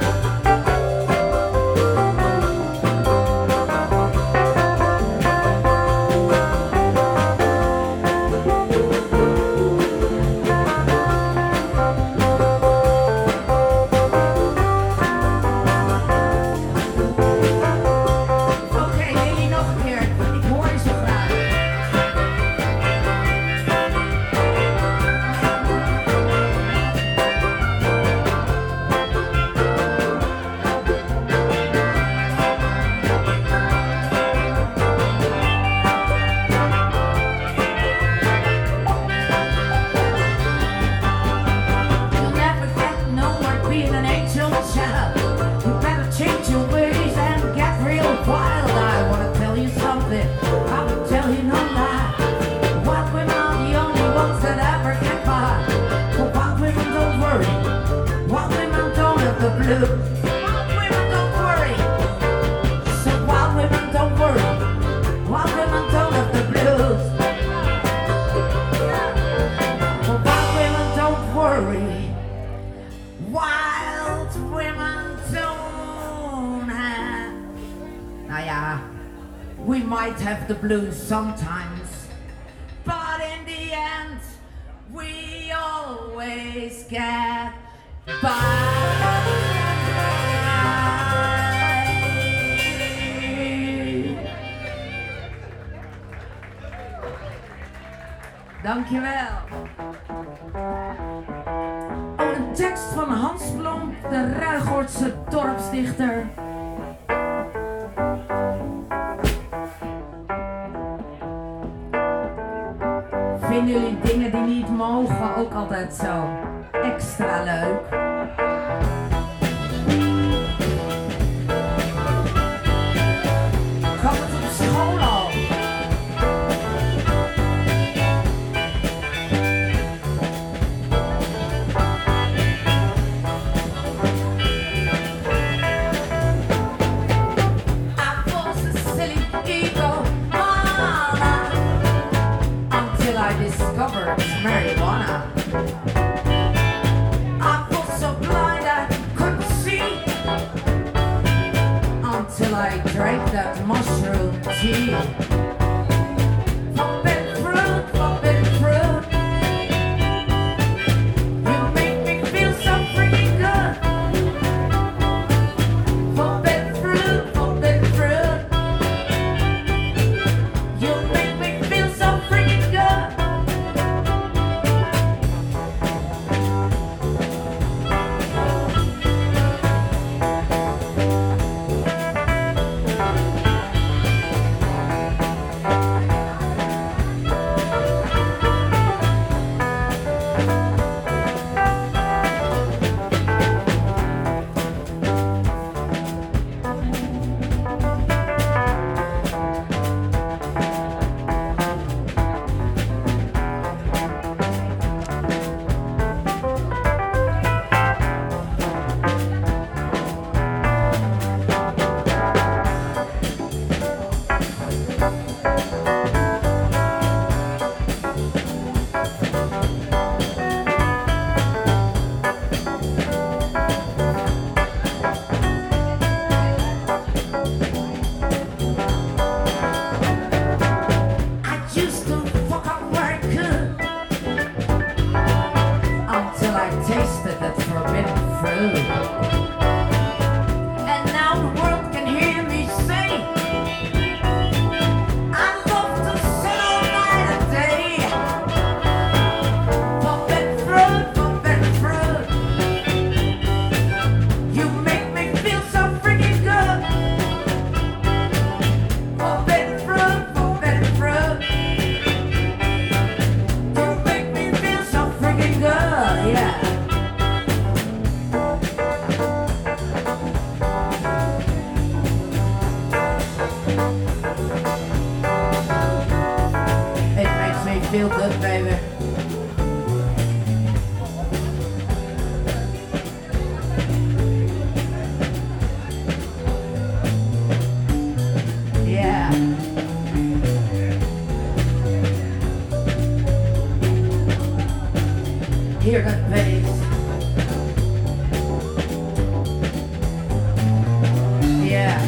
We might have the blues sometimes, but in the end, we always get by. Dankjewel. Oh, een tekst van Hans Blom, de Ruigoortse dorpsdichter. Vinden jullie dingen die niet mogen ook altijd zo extra leuk? Kan het op school al? I was a silly ego mama until I discovered marijuana. I was so blind I couldn't see until I drank that mushroom tea. Forbidden fruit, forbidden fruit. You make me feel so freaking good. Forbidden fruit, forbidden fruit. You make me feel so freaking good. hear that bass. Yeah.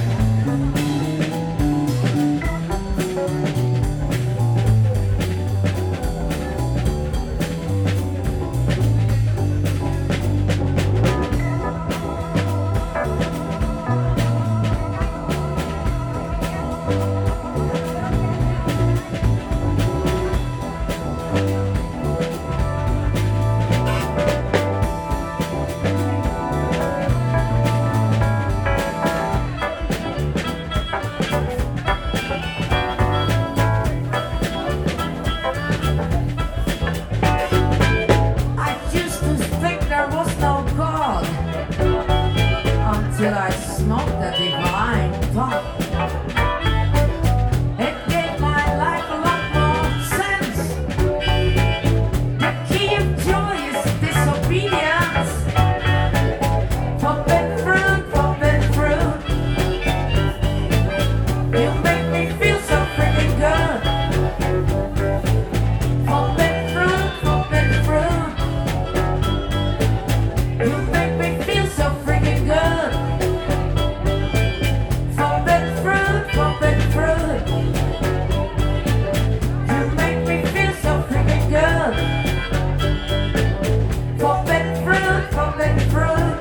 Till I smoked that divine thought. It gave my life a lot more sense. The key of joy is disobedience. Forbidden fruit, forbidden fruit. You make me feel so freaking good. Forbidden fruit, forbidden fruit. You make me feel so freaking good. Forbidden fruit, forbidden fruit. You make me feel so freaking good. Forbidden fruit, forbidden fruit.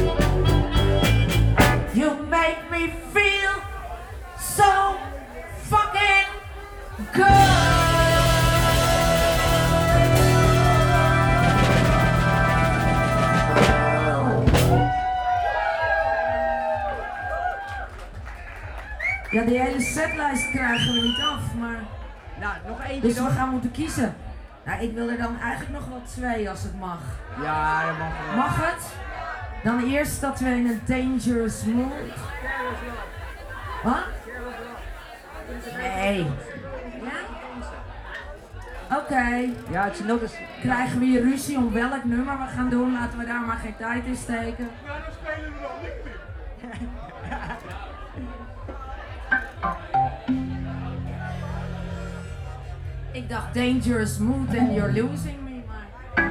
You make me feel so fucking good. Ja, die hele setlijst krijgen we niet af, maar... Nou, nog eentje Dus we nog. gaan moeten kiezen. Nou, ik wil er dan eigenlijk nog wel 2 als het mag. Ja, dat mag wel. Mag het? Dan eerst dat we in een dangerous mood. Wat? Nee. Ja? Oké. Ja, het is nog eens... Krijgen we hier ruzie om welk nummer we gaan doen? Laten we daar maar geen tijd in steken. Ja, dan spelen we dan niet meer. Ik dacht dangerous mood and you're losing me, maar...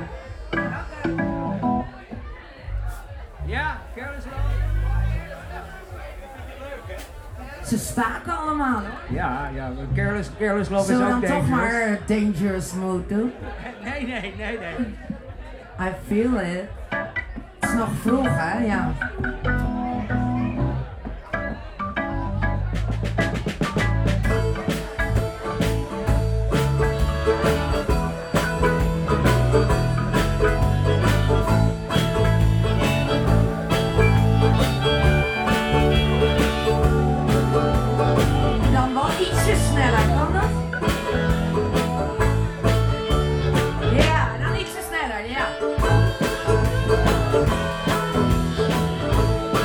Ja, Careless Love. Ze staken allemaal, hoor. Ja, Careless Love Zullen is we ook dan toch dangerous. maar dangerous mood doen? Nee. I feel it. Het is nog vroeg, hè? Ja. Dan wel ietsje sneller, kan dat? Ja, dan ietsje sneller, ja.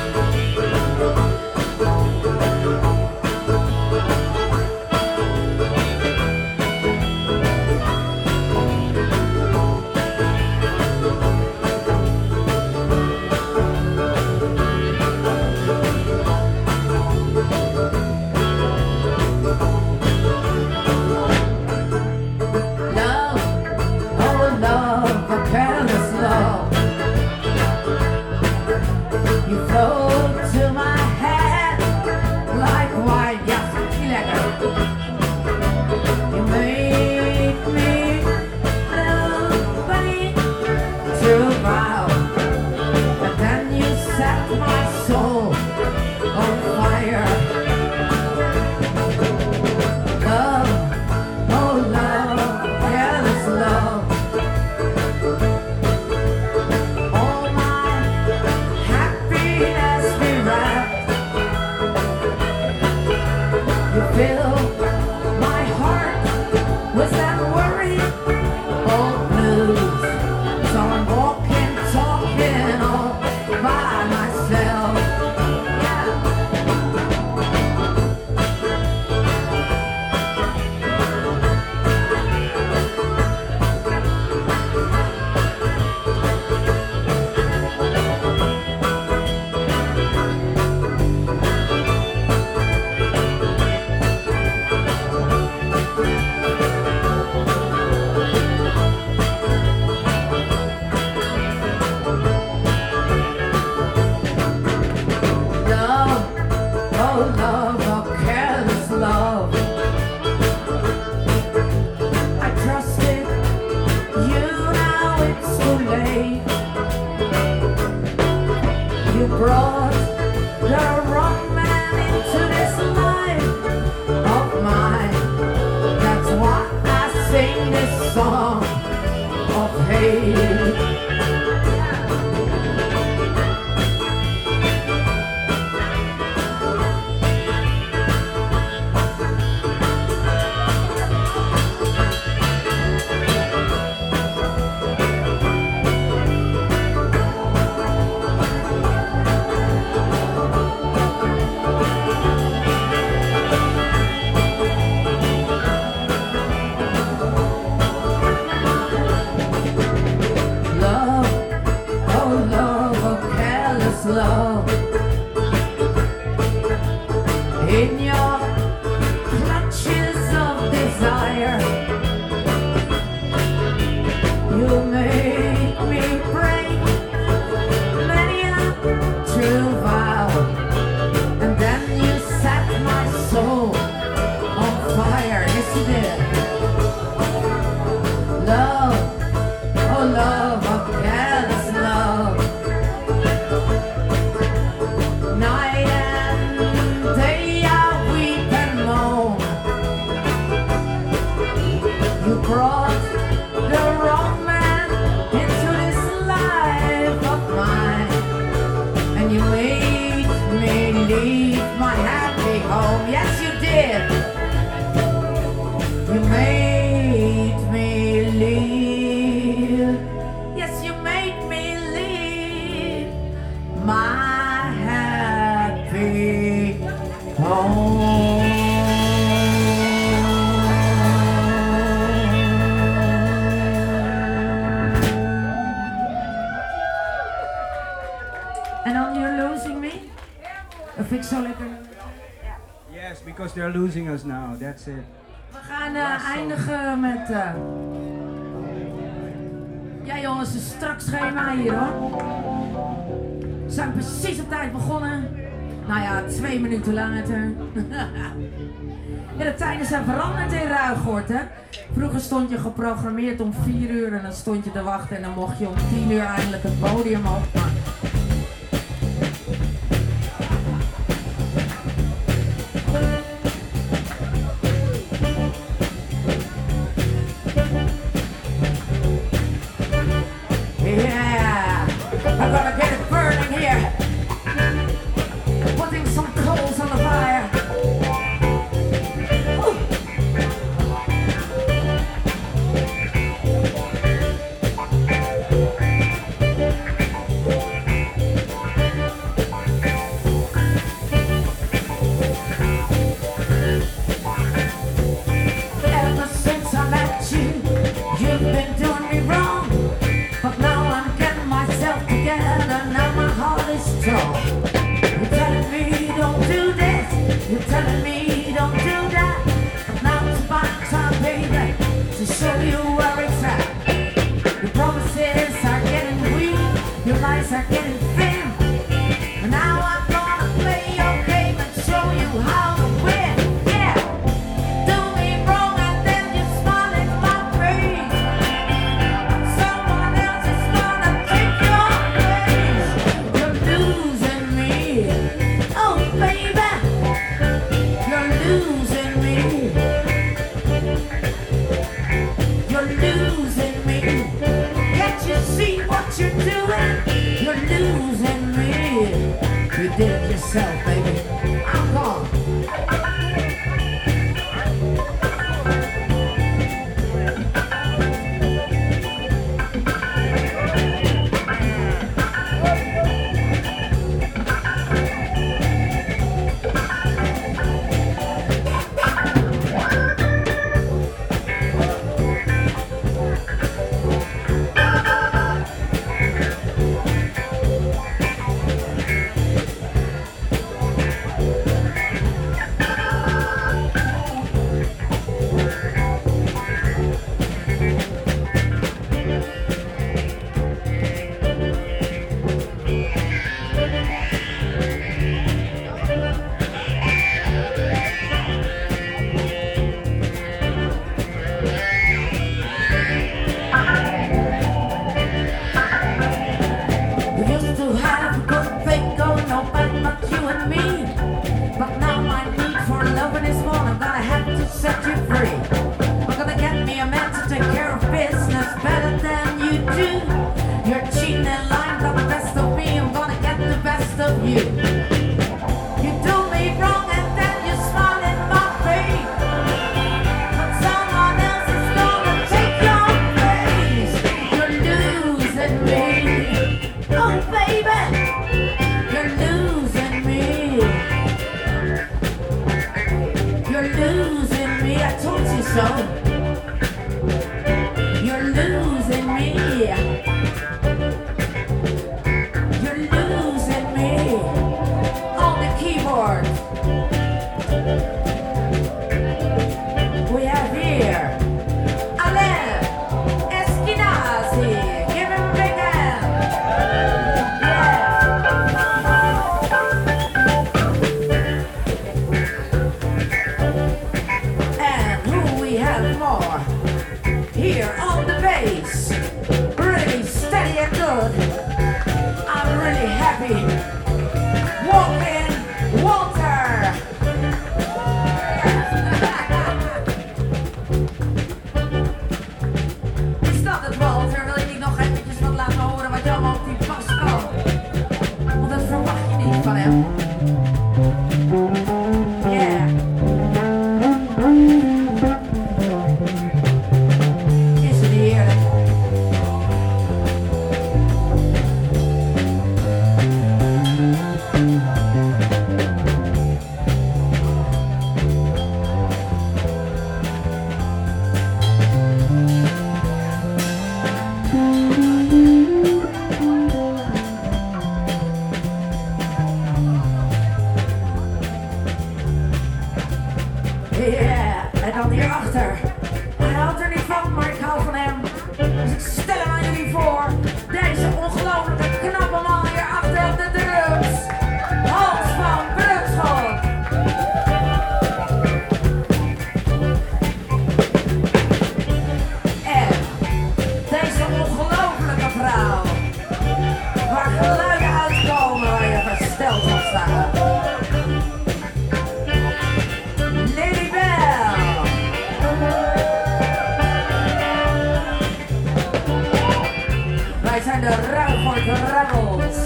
You brought the wrong man into this life of mine. That's why I sing this song of hate. Love in your clutches of desire, you make me break many a true vow, and then you set my soul on fire. Yes, you did. Love, oh love, oh careless love. Night and day I weep and moan. You brought the wrong man into this life of mine, and you made me leave my happy home. Yes, you did. You made me leave. Yes, you made me leave my happy home. En dan You're Losing Me? Dat vind ik zo lekker. Yes, because they're losing us now. That's it. We gaan eindigen met... Ja jongens, een strak schema hier hoor. We zijn precies op tijd begonnen. Nou ja, 2 minuten later. Ja, de tijden zijn veranderd in Ruigoord, hè. Vroeger stond je geprogrammeerd om 4 uur en dan stond je te wachten en dan mocht je om 10 uur eindelijk het podium op. Yeah, I'm gonna get it burning here. Putting some coals on the fire. Ooh. Ever since I met you, you've been doing me wrong. But now I'm getting myself together, now my heart is strong. You're telling me don't do this, you're telling me don't do that. But now it's about time, baby, to show you where it's at. Your promises are getting weak, your lies are getting thin. And now I'm gonna play your game and show you how to win. Yeah, do me wrong and then you smile in my face. Someone else is gonna take your place. You're losing me, oh baby, you're losing me. You're losing me. Can't you see what you're doing? You're losing me. You did it yourself, baby. I'm gone. Ruigoord Rebels.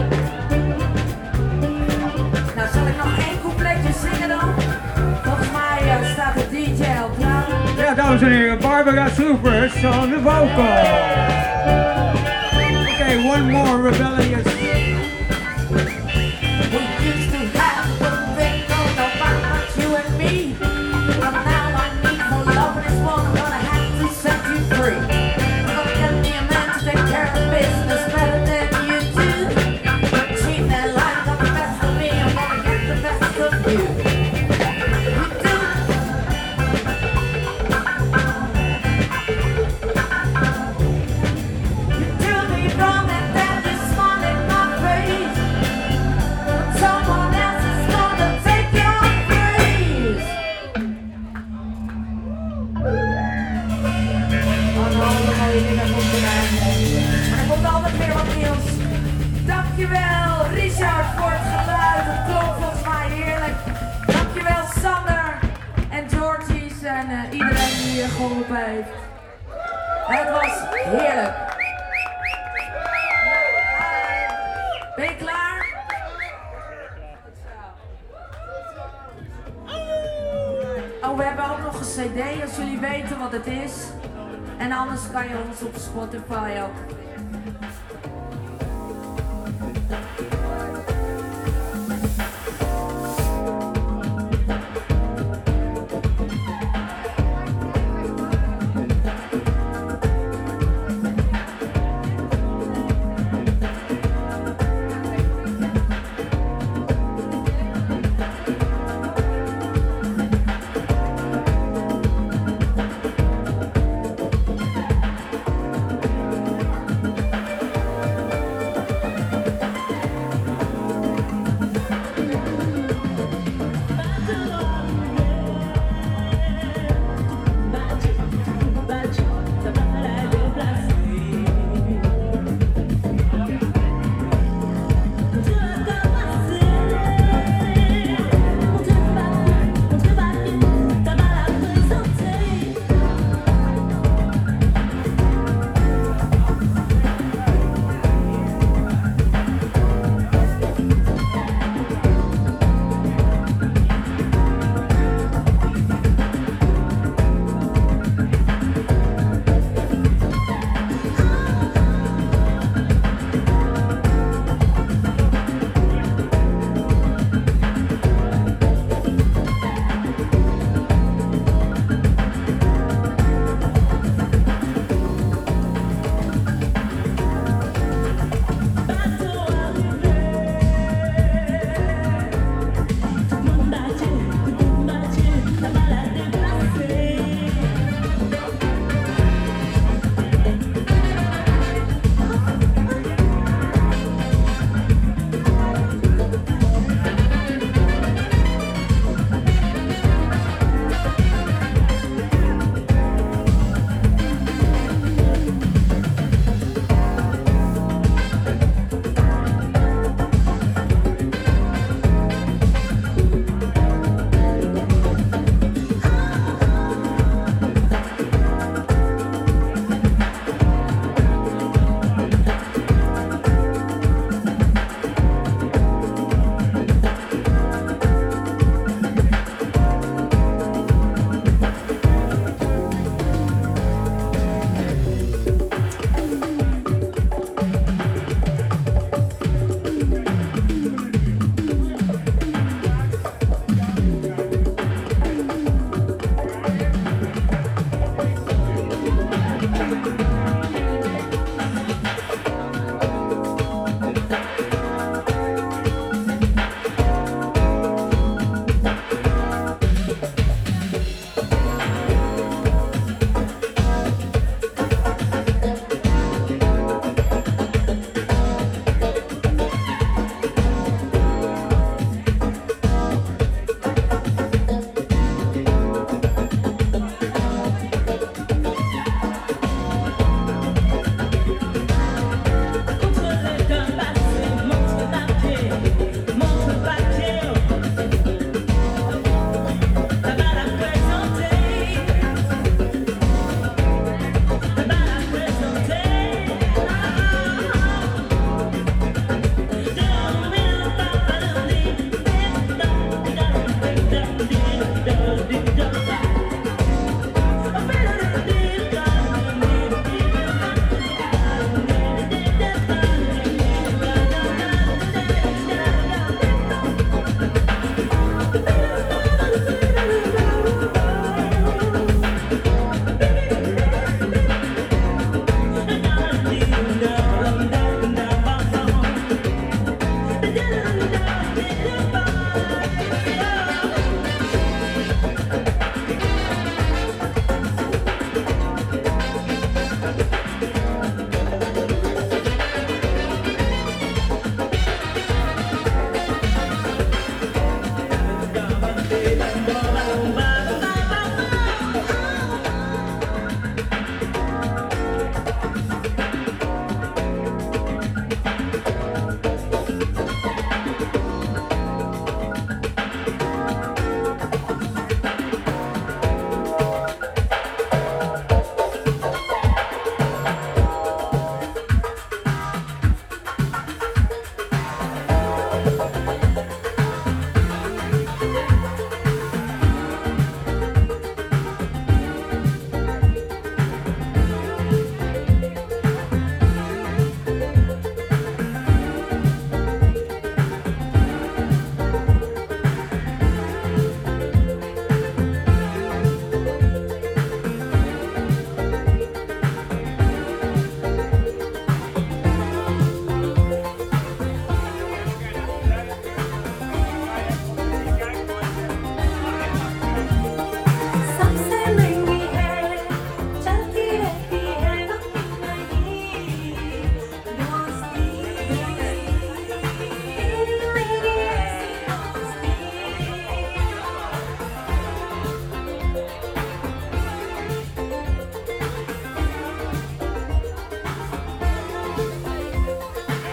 Nou, zal ik nog één coupletje zingen dan? Volgens mij staat de DJ al klaar. Ja, dames en heren, Barbara Supers on the vocal. Okay, one more rebellious. We used to have one thing on about you and me. But now I need more love and it's one I'm gonna have to set you free. I'm gonna get me a man to take care of business better than you do. Cheat that life, got the best of me, I'm gonna get the best of you. You do me wrong and then you smile in my face. Someone else is gonna take your place. Oh no, alle mooie dingen komt eruit. Maar er komt altijd weer wat nieuws. Dankjewel Richard voor het geluid. Het klonk volgens mij heerlijk. Dankjewel Sander en Georgies en iedereen die hier geholpen heeft. Het was heerlijk. Ben je klaar? Oh, we hebben ook nog een CD als jullie weten wat het is. En anders kan je ons op Spotify ook.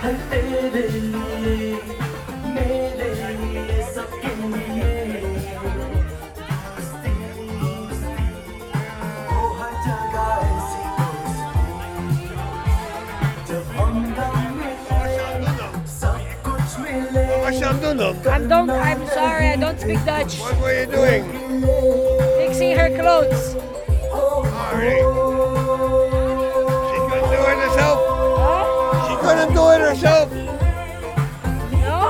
तेरे लिए मेरे लिए सबके लिए दोस्ती वो हर जगह ऐसी दोस्ती जब हम दम मिले सब कुछ मिले I'm sorry, I don't speak Dutch. What were you doing? Fixing her clothes. Alright. She couldn't do it herself. She couldn't do it herself. No?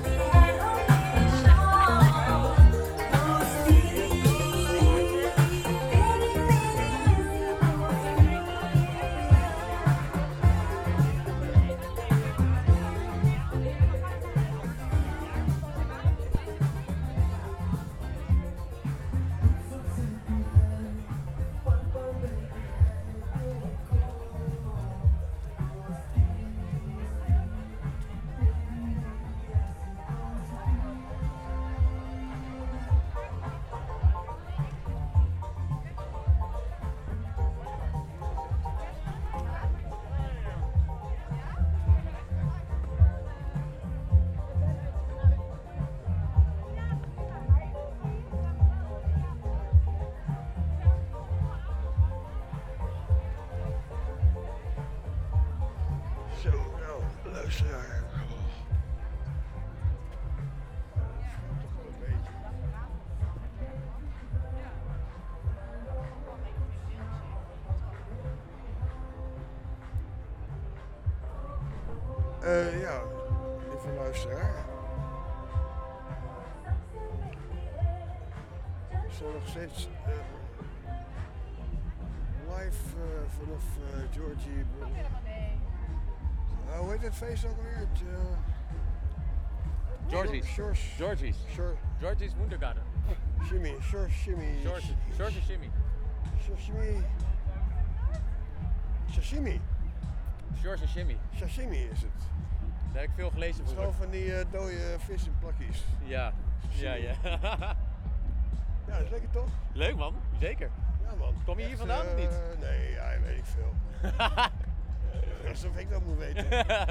Zo, nou, luisteraar. Ja, lieve luisteraar. We zijn nog steeds live vanaf Georgie. Hoe heet het feest ook alweer? Georgie's Wundergarten. Shimmy. George Shimmy. Sashimi is het. Daar heb ik veel gelezen Het is vroeger. gewoon van die dode vis in plakjes. Ja. Ja, dat is lekker toch? Leuk man, zeker. Ja man. Kom je hier Echt, vandaan of niet? Nee, ja, weet ik veel. Alsof ik dat moet weten.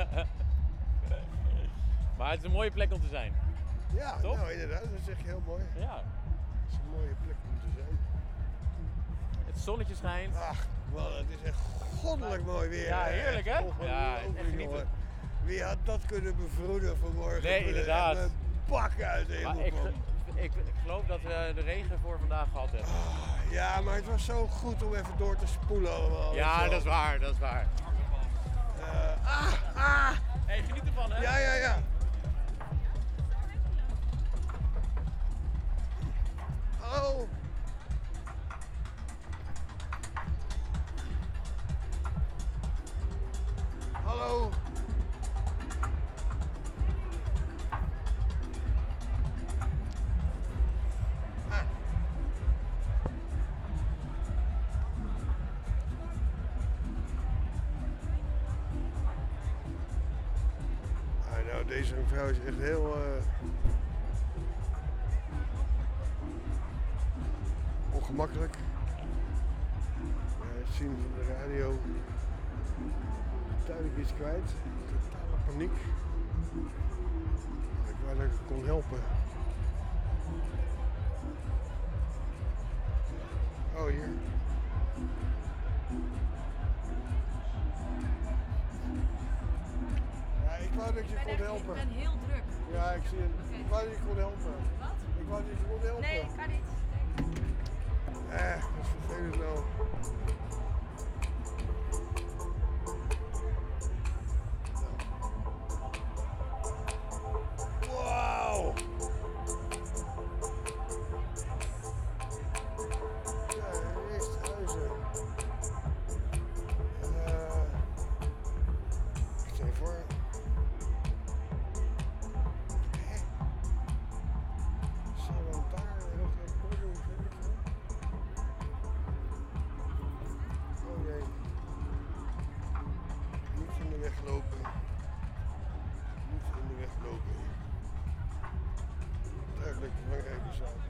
Maar het is een mooie plek om te zijn. Ja, toch? nou inderdaad, dat zeg je heel mooi. Ja. Het is een mooie plek om te zijn. Het zonnetje schijnt. Ach man, het is echt goddelijk mooi weer. Ja, heerlijk hè? Ongelooflijk, Ja, echt genieten. jongen. Wie had dat kunnen bevroeden vanmorgen? Nee, inderdaad. Een bak uit de hemel Maar ik kwam. ik geloof dat we de regen voor vandaag gehad hebben. Ja, maar het was zo goed om even door te spoelen allemaal. Ja, weet je dat is wel. waar, dat is waar. Hey, geniet ervan hè? Ja. Hallo. Hallo. Nou, deze mevrouw is echt heel ongemakkelijk. Het zien van de radio duidelijk iets kwijt. Totale paniek. Ik wou dat ik haar kon helpen. Oh, hier. Ja, ik wou dat je kon helpen. Ik ben heel druk. Ja, ik zie het. Ik wou dat je kon helpen. Wat? Ik wou dat je kon helpen. Nee, ik kan niet. Dat is vervelend nou. Wauw! Ja, eerst huizen. Stel je voor. Zou dan daar nog een podium vinden? Oh jee. Niet in de weg lopen. Niet in de weg lopen. Duidelijk belangrijke zaak.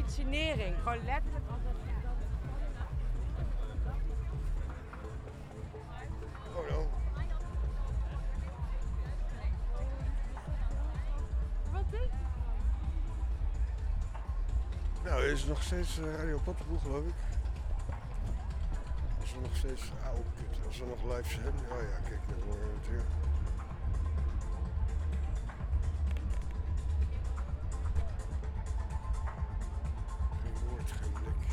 positionering. Gewoon letterlijk als dat. Oh no. Wat is? Nou, dit is nog steeds Radio Pottenboel, geloof ik. Als we nog steeds... kut. Als we nog live zijn... Oh ja, kijk, dat horen we natuurlijk. Geen woord, geen blik.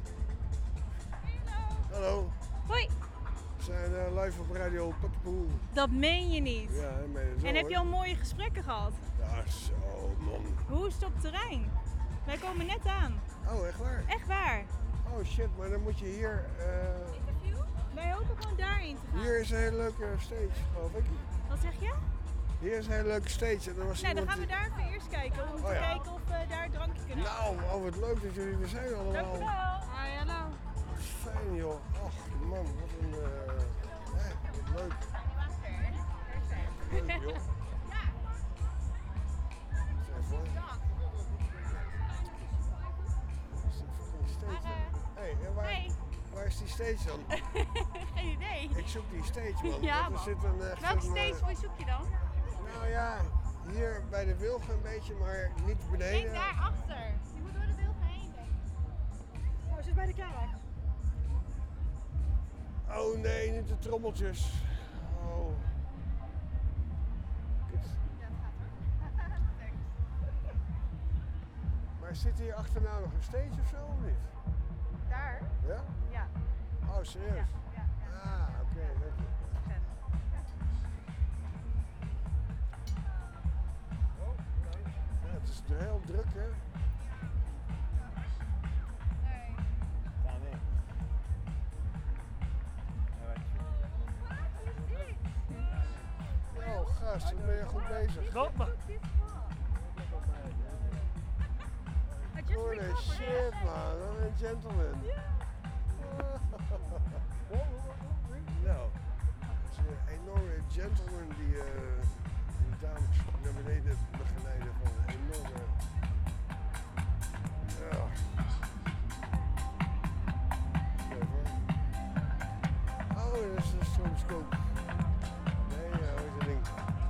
Hallo. Hoi. We zijn live op Radio Pottenboel. Dat meen je niet. Ja, ik meen het wel, En heb je hoor. al mooie gesprekken gehad? Ja, zo man. Hoe is het op het terrein? Wij komen net aan. Oh, echt waar? Echt waar. Oh shit, maar dan moet je hier... Wij hopen gewoon daarin te gaan. Hier is een hele leuke stage, geloof ik. Wat zeg je? Hier is een hele leuke stage. En er was Nee, dan iemand gaan we daar even eerst kijken om te Oh ja. kijken of we daar een drankje kunnen halen. Nou, oh, wat leuk dat jullie er zijn allemaal. Dankjewel. Hi, hallo. Wat fijn joh. Och man, wat een... wat leuk. Leuk joh. Zeg voor. Wat is dit voor een stage dan? Hey, en waar is die stage dan? Geen idee. Ik zoek die stage man. Ja, Want man. er zit een, echt Welke een, stage zoek je dan? Nou ja, hier bij de Wilgen een beetje, maar niet beneden. Denk daarachter. Je moet door de wilgen heen, denk ik. Oh, is het bij de kerk? Oh nee, niet de trommeltjes. Oh. Kut. Maar zit hier achterna nog een stage of zo of niet? Daar? Ja? Ja. Oh, serieus? Ja. Ah, oké, dank je. Ja, het is heel druk, hè? Oh, gast, dan ben je goed bezig. Holy shit, man. Wat een gentleman. Nou, het is een enorme gentleman die dames naar beneden begeleiden van een enorme... Ja. Kijk hoor. Oh, dat is een stroboscoop. Nee, ja, hoe is dat ding?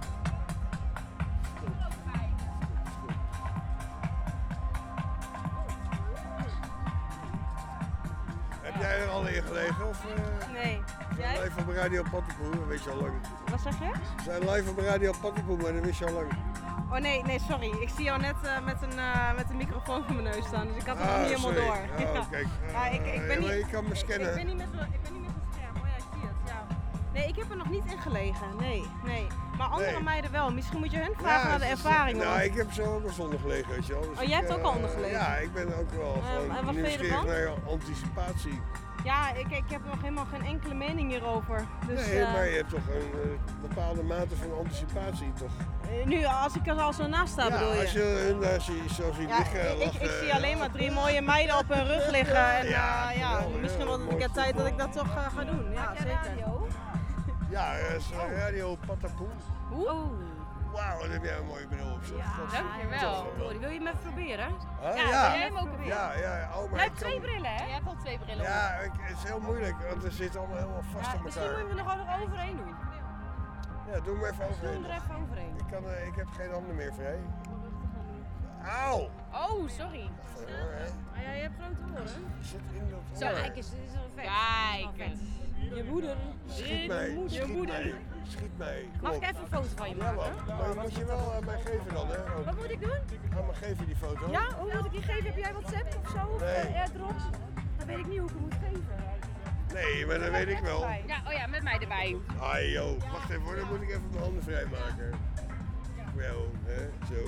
Heb jij er al in gelegen? Of, Nee. We zijn live op Radio Pottenboel, dat weet je al lang. Wat zeg je? We zijn live op Radio Pottenboel, maar dat wist je al lang. Oh nee, sorry. Ik zie jou net met een microfoon voor mijn neus staan, dus ik had het nog niet helemaal sorry. door. Oh, Ja. kijk. Ja, ik ben niet, je kan me scannen. Ik ben niet met zo'n scherm. Oh ja, ik zie het. Ja. Nee, ik heb er nog niet in gelegen. Nee. Maar andere Nee. meiden wel. Misschien moet je hun vragen naar de ervaring. Nou, want- ik heb zo ook al zonder gelegen, weet je wel. Dus Oh, jij hebt ook al onder gelegen? Ja, ik ben ook wel en gewoon wat vind je nieuwsgierig ervan? naar je anticipatie. Ja, ik heb nog helemaal geen enkele mening hierover. Dus, Nee, maar je hebt toch een bepaalde mate van anticipatie, toch? nu, als ik er al zo naast sta, Ja, bedoel je? als je hun daar zo ziet Ja, liggen, ik lachen, zie alleen maar 3 mooie meiden op hun rug liggen. En geweldig, misschien wel een keer tijd dat ik dat toch ga doen. Ja, zeker. Ja, dat is Radio Pottenboel. Oeh. Wauw, dan heb jij een mooie bril op zich. Dankjewel. Wil je hem even proberen? Huh? Ja, wil jij hem ook proberen? Ja. Oh, maar Jij ik hebt 2 brillen, hè? Jij hebt al 2 brillen. Ja, het is heel moeilijk, want er zit allemaal helemaal vast aan Misschien elkaar. moeten we er gewoon nog overheen doen. Ja, doe maar even overheen. Doe hem er even overheen. Ik heb geen handen meer voor jij. Auw! Oh, sorry. Hoor, hè? Maar jij hebt grote oren. Zit in dat Zo, oor. kijk eens, dit is wel vet. Kijk. Je moeder. Schiet mij, Je schiet moeder. mij, schiet mij. Kom Mag op. ik even een foto van je Ja, maken? man. Maar moet je wel aan mij geven dan, hè? Ook. Wat moet ik doen? Aan mij geven die foto. Ja, hoe moet ik die geven? Heb jij WhatsApp of zo? Of Nee. AirDrop? Dan weet ik niet hoe ik hem moet geven. Nee, maar dat weet ik wel. Ja, oh ja, met mij erbij. Ah joh, wacht even hoor, dan moet ik even mijn handen vrijmaken. Wel, hè, zo.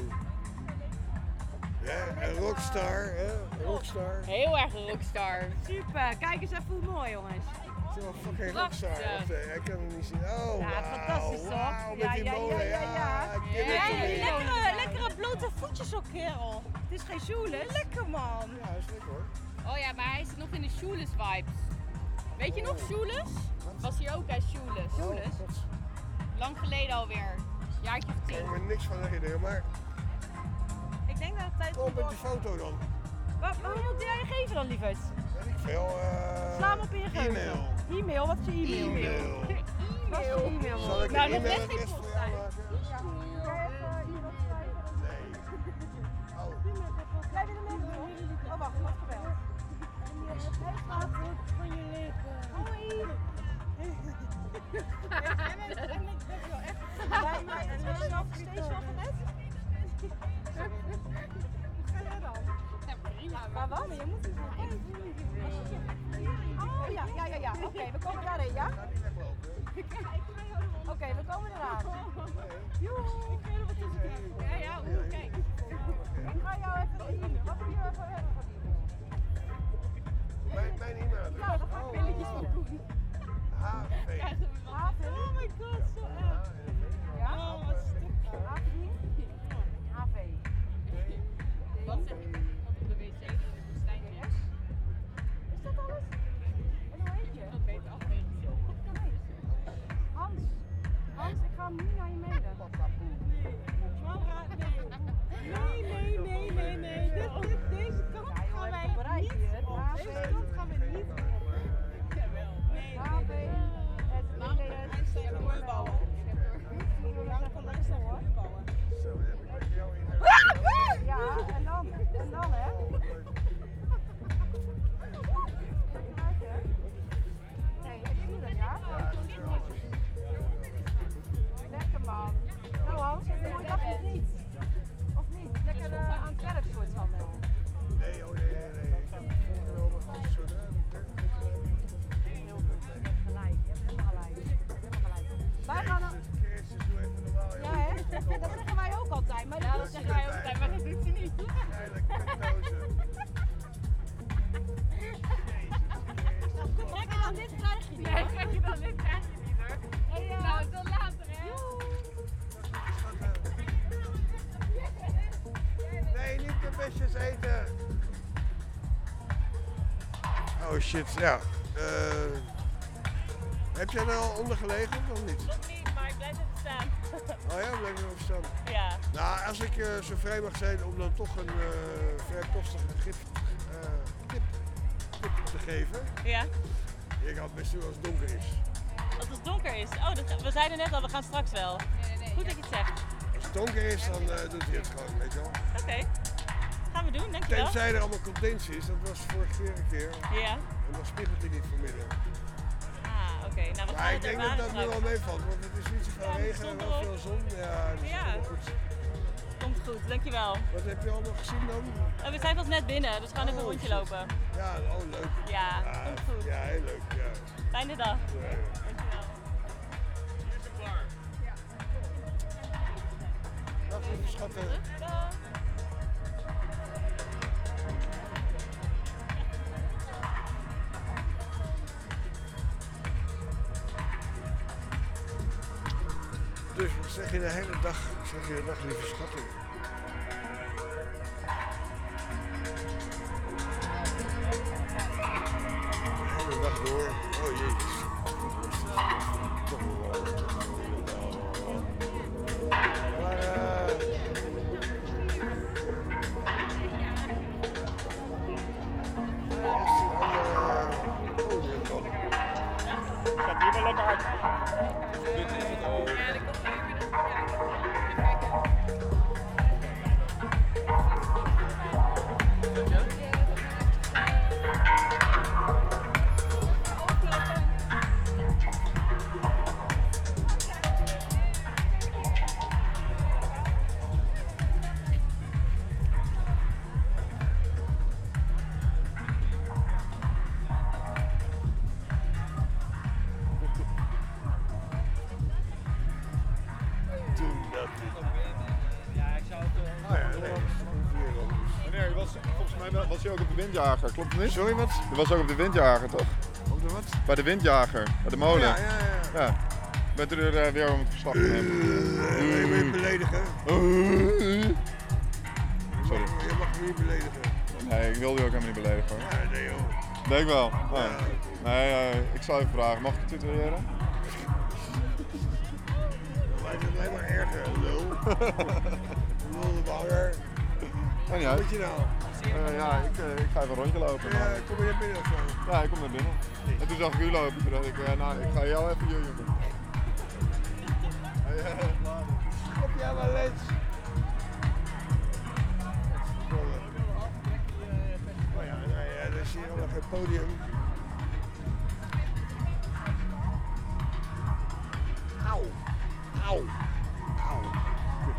Ja, een rockstar, hè, een rockstar. Heel erg een rockstar. Super, kijk eens even hoe mooi, jongens. Zo'n fucking Prachtig. rockstar. Wacht even, hij kan het niet zien. Oh, Ja, wauw, fantastisch toch? wauw, met die molen, ja. Lekkere voetjes ook, kerel. Het is geen Shoeless. Lekker, man. Ja, is lekker hoor. Oh ja, maar hij zit nog in de Shoeless vibes. Weet je nog Shoeless? Was hier ook bij Shoeless. God. Lang geleden alweer. Jaartje of Ik kan 10. me niks van herinneren, maar Ik denk dat het tijd kom met die foto dan. Wat moet jij geven dan, lieverd? Weet ik veel. Sla hem op in je geheugen. E-mail, wat is je e-mail? Wat is je e-mail? Zal ik Nou, een nog net e-mailadres geen voor post jou uit. maken? Jij wil hem even doen? Oh, wacht, wat gebeld. Hoi. Jij mij en zelf steeds wel gebed? Hoe ga jij dan? Maar wat? Je moet het Oh ja. Oké, we komen daarheen, ja? Oké, we komen eraan. Joe, ik weet nog wat tussen krijgen. Ja, kijk. Ik ga jou even zien. Wat wil je even hebben van die? Mijn e-mailadres. Ja, dan ga ik billetjes van doen. HV. Oh my god, zo erg. Ja? Oh, wat stuk. HV. Wat zeg je? Op de wc in de woestijn is. Is dat alles? En hoe heet je? Dat beter afwegen. Hans, ik ga hem nu naar je mailen. Nee. Deze kant gaan wij niet op. Deze kant gaan we niet op. Nee. Ja, en dan hè. Nee, ik zie dat, ja? Lekker man. Nou Hans, heb je een mooie dag of niet? Of niet? Lekker aan het werk soort van. Nee. Ik heb voorgenomen van schudden. Heel goed. Je hebt gelijk. Wij gaan dan... Christus, doe even normaal. Ja hè? Dat zeggen wij ook altijd. Maar dat zeggen wij ook altijd, maar dat doet ze niet. Trek je dan dit, krijg je niet. Nee, trek je dan dit, krijg je niet hoor. Hey, nou, tot later hè. Nee, niet de besjes eten. Oh shit, ja. Heb jij er al onder gelegen of niet? Nog niet, maar ik blijf even staan. Oh ja, blijf je even staan? Ja. Nou, als ik zo vrij mag zijn om dan toch een vrijpostige tip te geven. Ja. Ik had best doen als het donker is. Als het donker is. Oh, we zeiden net al, we gaan straks wel. Goed dat je het zegt. Als het donker is, dan doet hij het gewoon, weet je wel. Oké. Gaan we doen, dankjewel. Tenzij er allemaal condensie is, dat was vorige keer een keer. Ja. En dan spiegelt hij niet vanmiddag. Ah, oké. Nou, we gaan Maar ik het denk dat ervaren dat nu straks. wel meevalt, want het is niet zoveel regen en wel veel zon. Ja, dus Ja. dat komt goed. Komt goed, dankjewel. Wat heb je allemaal gezien dan? We zijn pas net binnen, dus we gaan even een rondje lopen. Ja, leuk. Ja, komt goed. Ja, heel leuk. Ja. Fijne dag. Dankjewel. Dag lieve schatten. Dag. Dus wat zeg je de hele dag? Zeg je de dag lieve schatten? De hele dag door. Oh jezus. Toch wel. Maar Gaat hier wel lekker hard. Was je ook op de windjager, klopt het niet? Sorry, wat? Je was ook op de windjager, toch? Op de wat? Bij de windjager, bij de molen. Ja. Ik ben er weer om het verslag te nemen. Je moet je beledigen. Sorry. Je mag me niet beledigen. Nee, ik wilde je ook helemaal niet beledigen hoor. Ja, nee joh. Denk wel. Nee, ik zal even vragen, mag ik het tutoreren? Dan lijkt het alleen maar erger, lul. Lul de banger. En jij? Wat moet je nou? Ik ga even een rondje lopen. Ja, kom je naar binnen of zo? Ja, ik kom naar binnen. En toen zag ik u lopen. Toen dacht ik, ik ga jou even joeien. Op jou maar lens. Oh ja, er is hier nog een podium. Auw. Auw. Auw. Kut.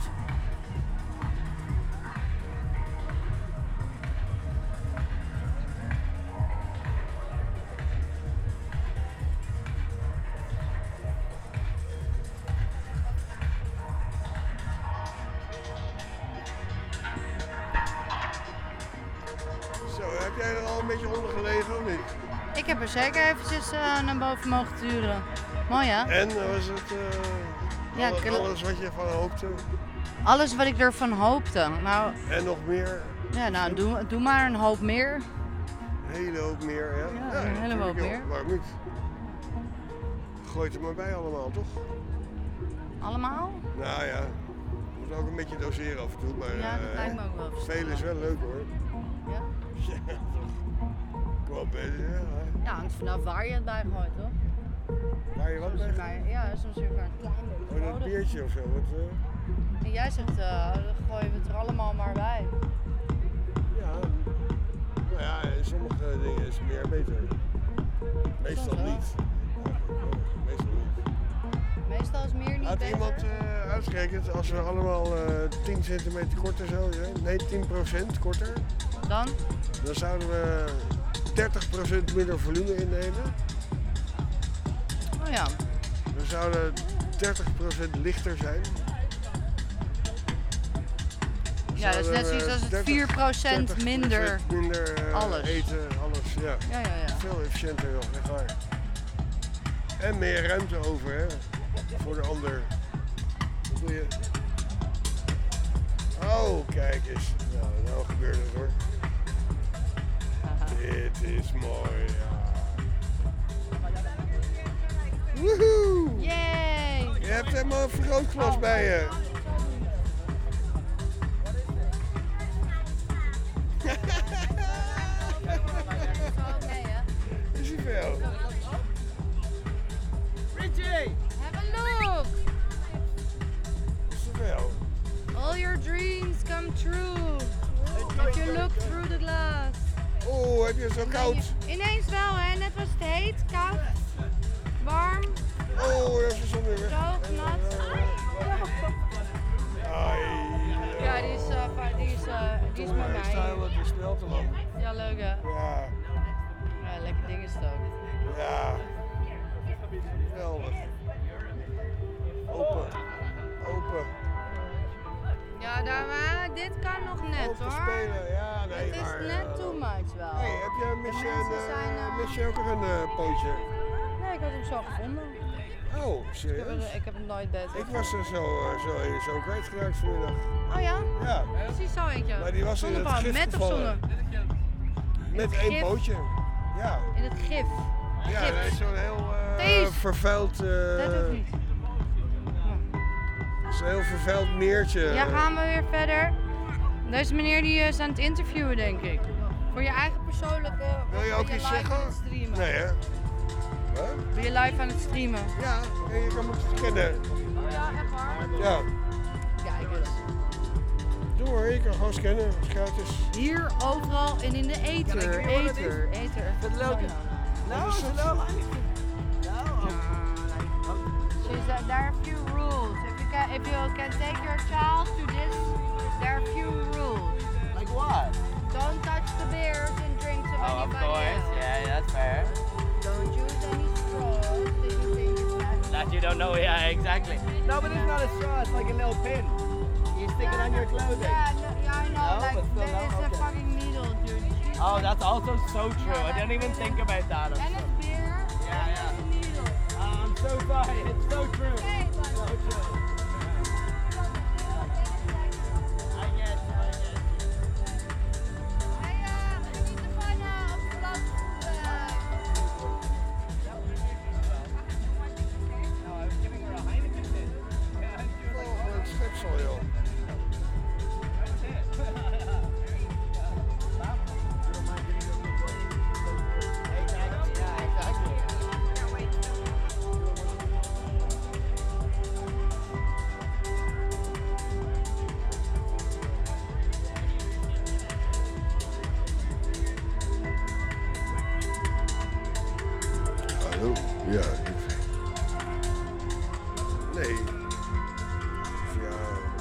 Zo, heb jij er al een beetje onder gelegen of niet? Ik heb er zeker eventjes naar boven mogen turen. Mooi hè? En was het alles wat je van hoopte? Alles wat ik ervan hoopte. Nou, En nog meer? ja, nou doe maar een hoop meer. Een hele hoop meer, ja? Ja, een hele hoop natuurlijk wel. meer. Waarom niet? Gooi het er maar bij allemaal, toch? Allemaal? Nou ja, je moet ook een beetje doseren af en toe, maar Ja, dat lijkt me ook wel verstandig. veel is wel leuk hoor. Ja? Ja, toch. Kom op, Ja, hangt vanaf waar je het bij gooit, toch? Waar je wat bij? Ja, soms heb ik maar een klein beetje Oh, dat nodig. biertje of zo. Wat, En jij zegt, dan gooien we het er allemaal maar bij. ja, nou ja, in sommige dingen is meer beter. Meestal Soms wel. niet. Meestal niet. Meestal is meer niet Had beter. iemand uitgerekend, als we allemaal 10 centimeter korter zouden, nee 10% korter, Dan? dan zouden we 30% minder volume innemen. Oh ja. We zouden 30% lichter zijn. Ja, dat is net zoiets als het 4% minder alles. Eten, alles, ja. Ja. Veel efficiënter nog, echt waar. En meer ruimte over, hè, voor de ander. Wat doe je? Oh, kijk eens. Nou gebeurt het hoor. Dit is mooi, ja. Woehoe! Yay! Je hebt helemaal een vergrootglas bij je. Is hij veel? Richie! Have a look! Is hij veel? All your dreams come true. If you look through the glass. Oeh, heb je het zo koud? Ineens wel hè, net was het heet, koud, warm. Oh, dat is de zon weer weg. Droog, nat. Ja, die is met Ik sta mij. helemaal te snel te lang. Ja, leuk hè? Ja. Ja, lekker ding is het ook. Ja. Geweldig. Open. Open. Ja, maar dit kan nog net Open hoor. spelen, ja, nee, Het maar, is net too much wel. Hey, heb je mis je ook nog een pootje? Nee, ik had hem zo gevonden. Oh, serieus? Ik heb hem nooit beter. Ik was er zo kwijtgeraakt vanmiddag. Oh ja? Ja. Precies zo eentje. Maar die was in het gif met of gevallen. zonder? Met het één gif? pootje. Ja. In het gif. Ja, Gips. dat is zo'n heel Deze. vervuild... Dat hoeft niet. Zo'n heel vervuild meertje. Ja, gaan we weer verder. Deze meneer die is aan het interviewen, denk ik. Voor je eigen persoonlijke... Wil je ook ben iets live zeggen? aan het streamen? Nee, hè? Wat? Ben je live aan het streamen? Ja, en je kan me kennen. Oh ja, echt waar? Ja. Kijk eens. Doe hoor, je kan gewoon scannen, dat is gratis. Hier, overal en in de ether. Ether. Wat leuk. No, so there are a few rules. If you can take your child to this, there are a few rules. Like what? Don't touch the beers and drinks of Oh, of anybody course. else. Yeah, that's fair. Don't use any straws that you think is not. That you don't know. Yeah, exactly. No, but it's not a straw. It's like a little pin. You stick it on your clothing. Yeah, I know. No, like but still there is no? a Okay. fucking needle, dude. Oh, that's also so true. I didn't even think about that. And it's beer. Yeah, yeah. And it's a needle. I'm so sorry. It's so true. Hey, but So true. I get you. we need to find a plus. No, I was giving her a Heineken then. Oh, een schepsel, joh. Ja, nee. Ja,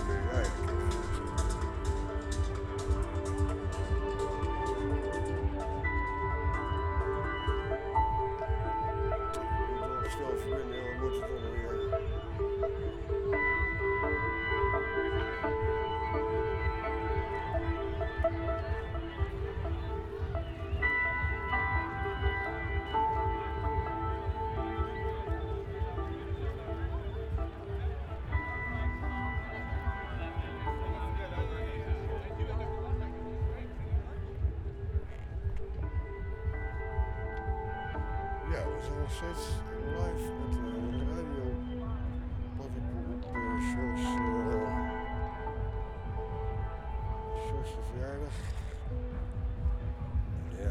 snel verbinden, we moeten het dan weer. Ja, we zijn nog steeds live met de radio Pottenpoel op George's verjaardag. Ja.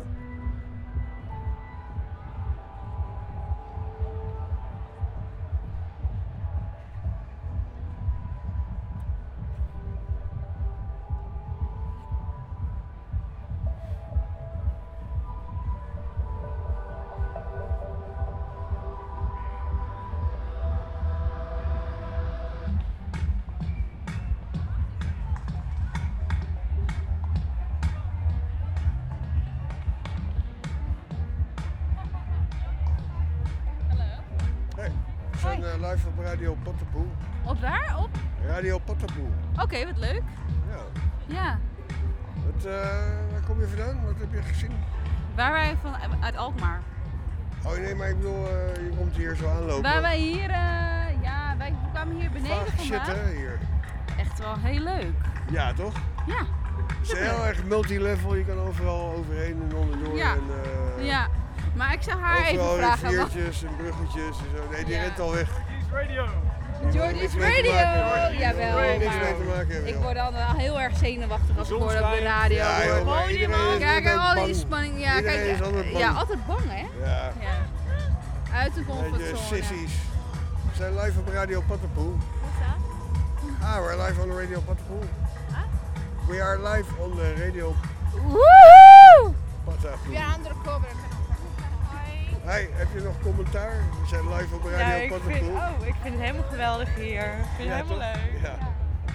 We zijn live op Radio Pottenpoel. Op waar? Op? Radio Pottenpoel. Oké, wat leuk. Ja. Ja. Waar kom je vandaan? Wat heb je gezien? Waar wij van uit Alkmaar. Oh nee, maar ik bedoel, je komt hier zo aanlopen. Waar wij hier, wij kwamen hier beneden Vaag shit, vandaan. hè, hier. Echt wel heel leuk. Ja, toch? Ja. Het is heel erg multilevel, je kan overal overheen en onderdoor. Ja. En, Ja. Maar ik zou haar even overal vragen. riviertjes en bruggetjes en zo. Nee, die rent al weg. Radio. Jordi's Radio! Jawel, niks mee te maar maken hebben, ik joh. word dan wel heel erg zenuwachtig als ik hoor op de radio. Ja, joh, maar iedereen is Kijk, altijd al die bang. spanning. Ja, Iedereen kijk, is altijd bang. ja, altijd bang, hè? Ja. Uit de Beetje comfortzone. sissies. We zijn live op Radio Pottenpoel. We're live on the Radio Pottenpoel. We are live on the Radio Woehoe! Pottenpoel. Ja, andere cover. Hey, heb je nog commentaar? We zijn live op Radio Pottenpoel. Ik vind het helemaal geweldig hier. Ik vind het helemaal toch? leuk. Ja.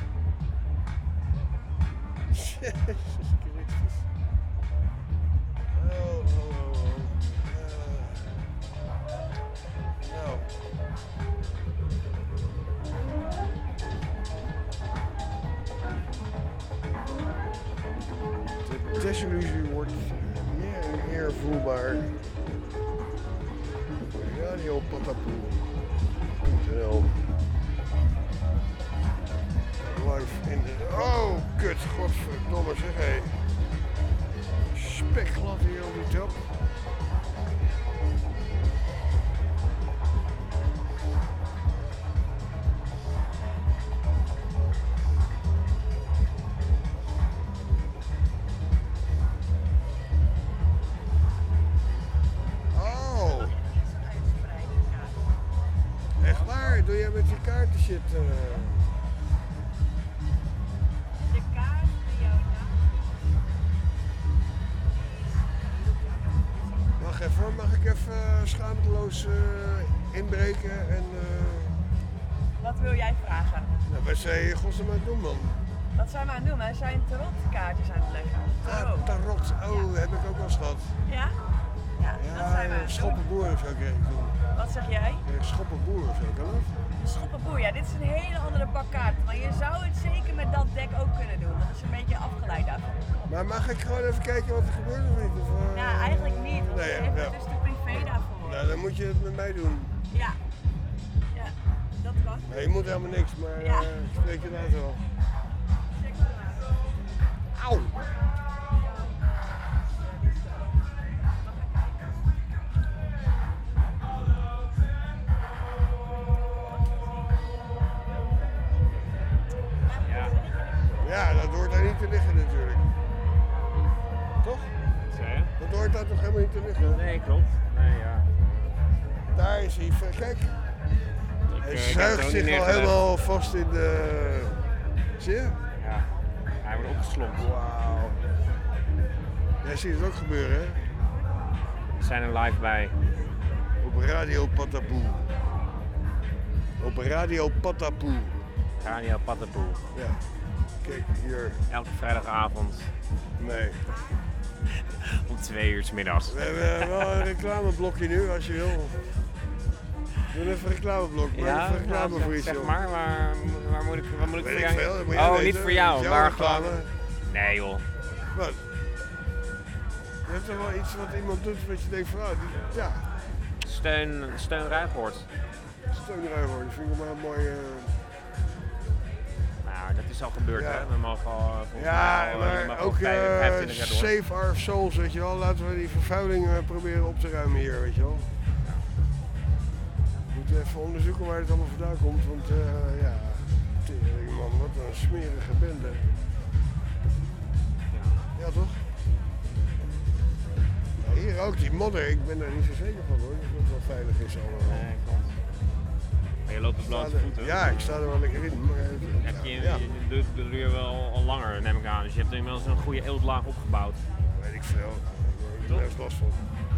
Jezus Christus. Oh. Nou. De desillusie wordt meer en meer voelbaar. Radio Pottenpoel.nl Live in de... Oh, kut, godverdomme zeg hé. Spekglad hier op die trap. Oh. Echt waar? Doe jij met die kaarten shit? De kaart voor jou. Wacht even, mag ik even schaamteloos inbreken en... Wat wil jij vragen? Nou, wat zijn je godsnaam aan het doen, man? Wat zijn we aan het doen? Wij zijn tarotkaartjes aan het leggen. Tarot. Oh, heb ik ook wel eens gehad. Ja? Ja, dat zijn we aan het doen. Schoppenboer of zo kreeg ik toen. Wat zeg jij? Schoppenboer of zo, kan dat? De schoppenboer, ja, dit is een hele andere bak kaarten. Maar je zou het zeker met dat dek ook kunnen doen. Dat is een beetje afgeleid daarvan. Maar mag ik gewoon even kijken wat er gebeurt of niet? Of, Ja, eigenlijk niet. Want nee, we hebben ja. dus de privé daarvoor. Nou, dan moet je het met mij doen. Ja. Ja, dat kan. Nee, je moet helemaal niks, maar Ja. ik spreek je later wel. Auw! Ja, dat hoort daar niet te liggen natuurlijk. Toch? Dat hoort daar toch helemaal niet te liggen? Nee, klopt. Nee, ja. Daar is hij. Kijk. Hij ik heb zuigt het ook zich niet al neergelegd. helemaal vast in de... Zie je? Ja, hij wordt opgeslompt. Wauw. Jij ziet het ook gebeuren, hè? We zijn er live bij. Op Radio Patapoe. Op Radio Patapoe. Radio Patapoe. Ja. Kijk, hier. Elke vrijdagavond. Nee. Om 2 uur 's middags. We hebben wel een reclameblokje nu, als je wil. Doe even een reclameblok. Ja, even reclame voor iets. zeg joh. maar, waar moet ik voor Weet jou? ik veel, dat moet jij Oh, weten. niet voor jou, Dat is jouw maar reclame. gewoon... Nee joh. Wat? Je hebt toch wel iets wat iemand doet wat je denkt van, ja. Steun Ruigoort. Steun Ruigoort, dat vind ik wel een mooie... Nou, dat is al gebeurd Ja. hè. We mogen al volgens Ja, mij al, maar we mogen ook 25 jaar door. Save Our Souls, weet je wel. Laten we die vervuiling proberen op te ruimen hier, weet je wel. We moeten even onderzoeken waar het allemaal vandaan komt, want ja, tering man, wat een smerige bende. Ja, toch? Nou, hier ook die modder, ik ben daar niet zo zeker van hoor, dat het wel veilig is allemaal. Nee, klopt. Maar je loopt op blote voeten. Ja, ik sta er wel lekker in. Maar, Dat doe je wel al langer, neem ik aan. Dus je hebt inmiddels een goede eeltlaag opgebouwd. Weet ik veel. Ik heb er last van.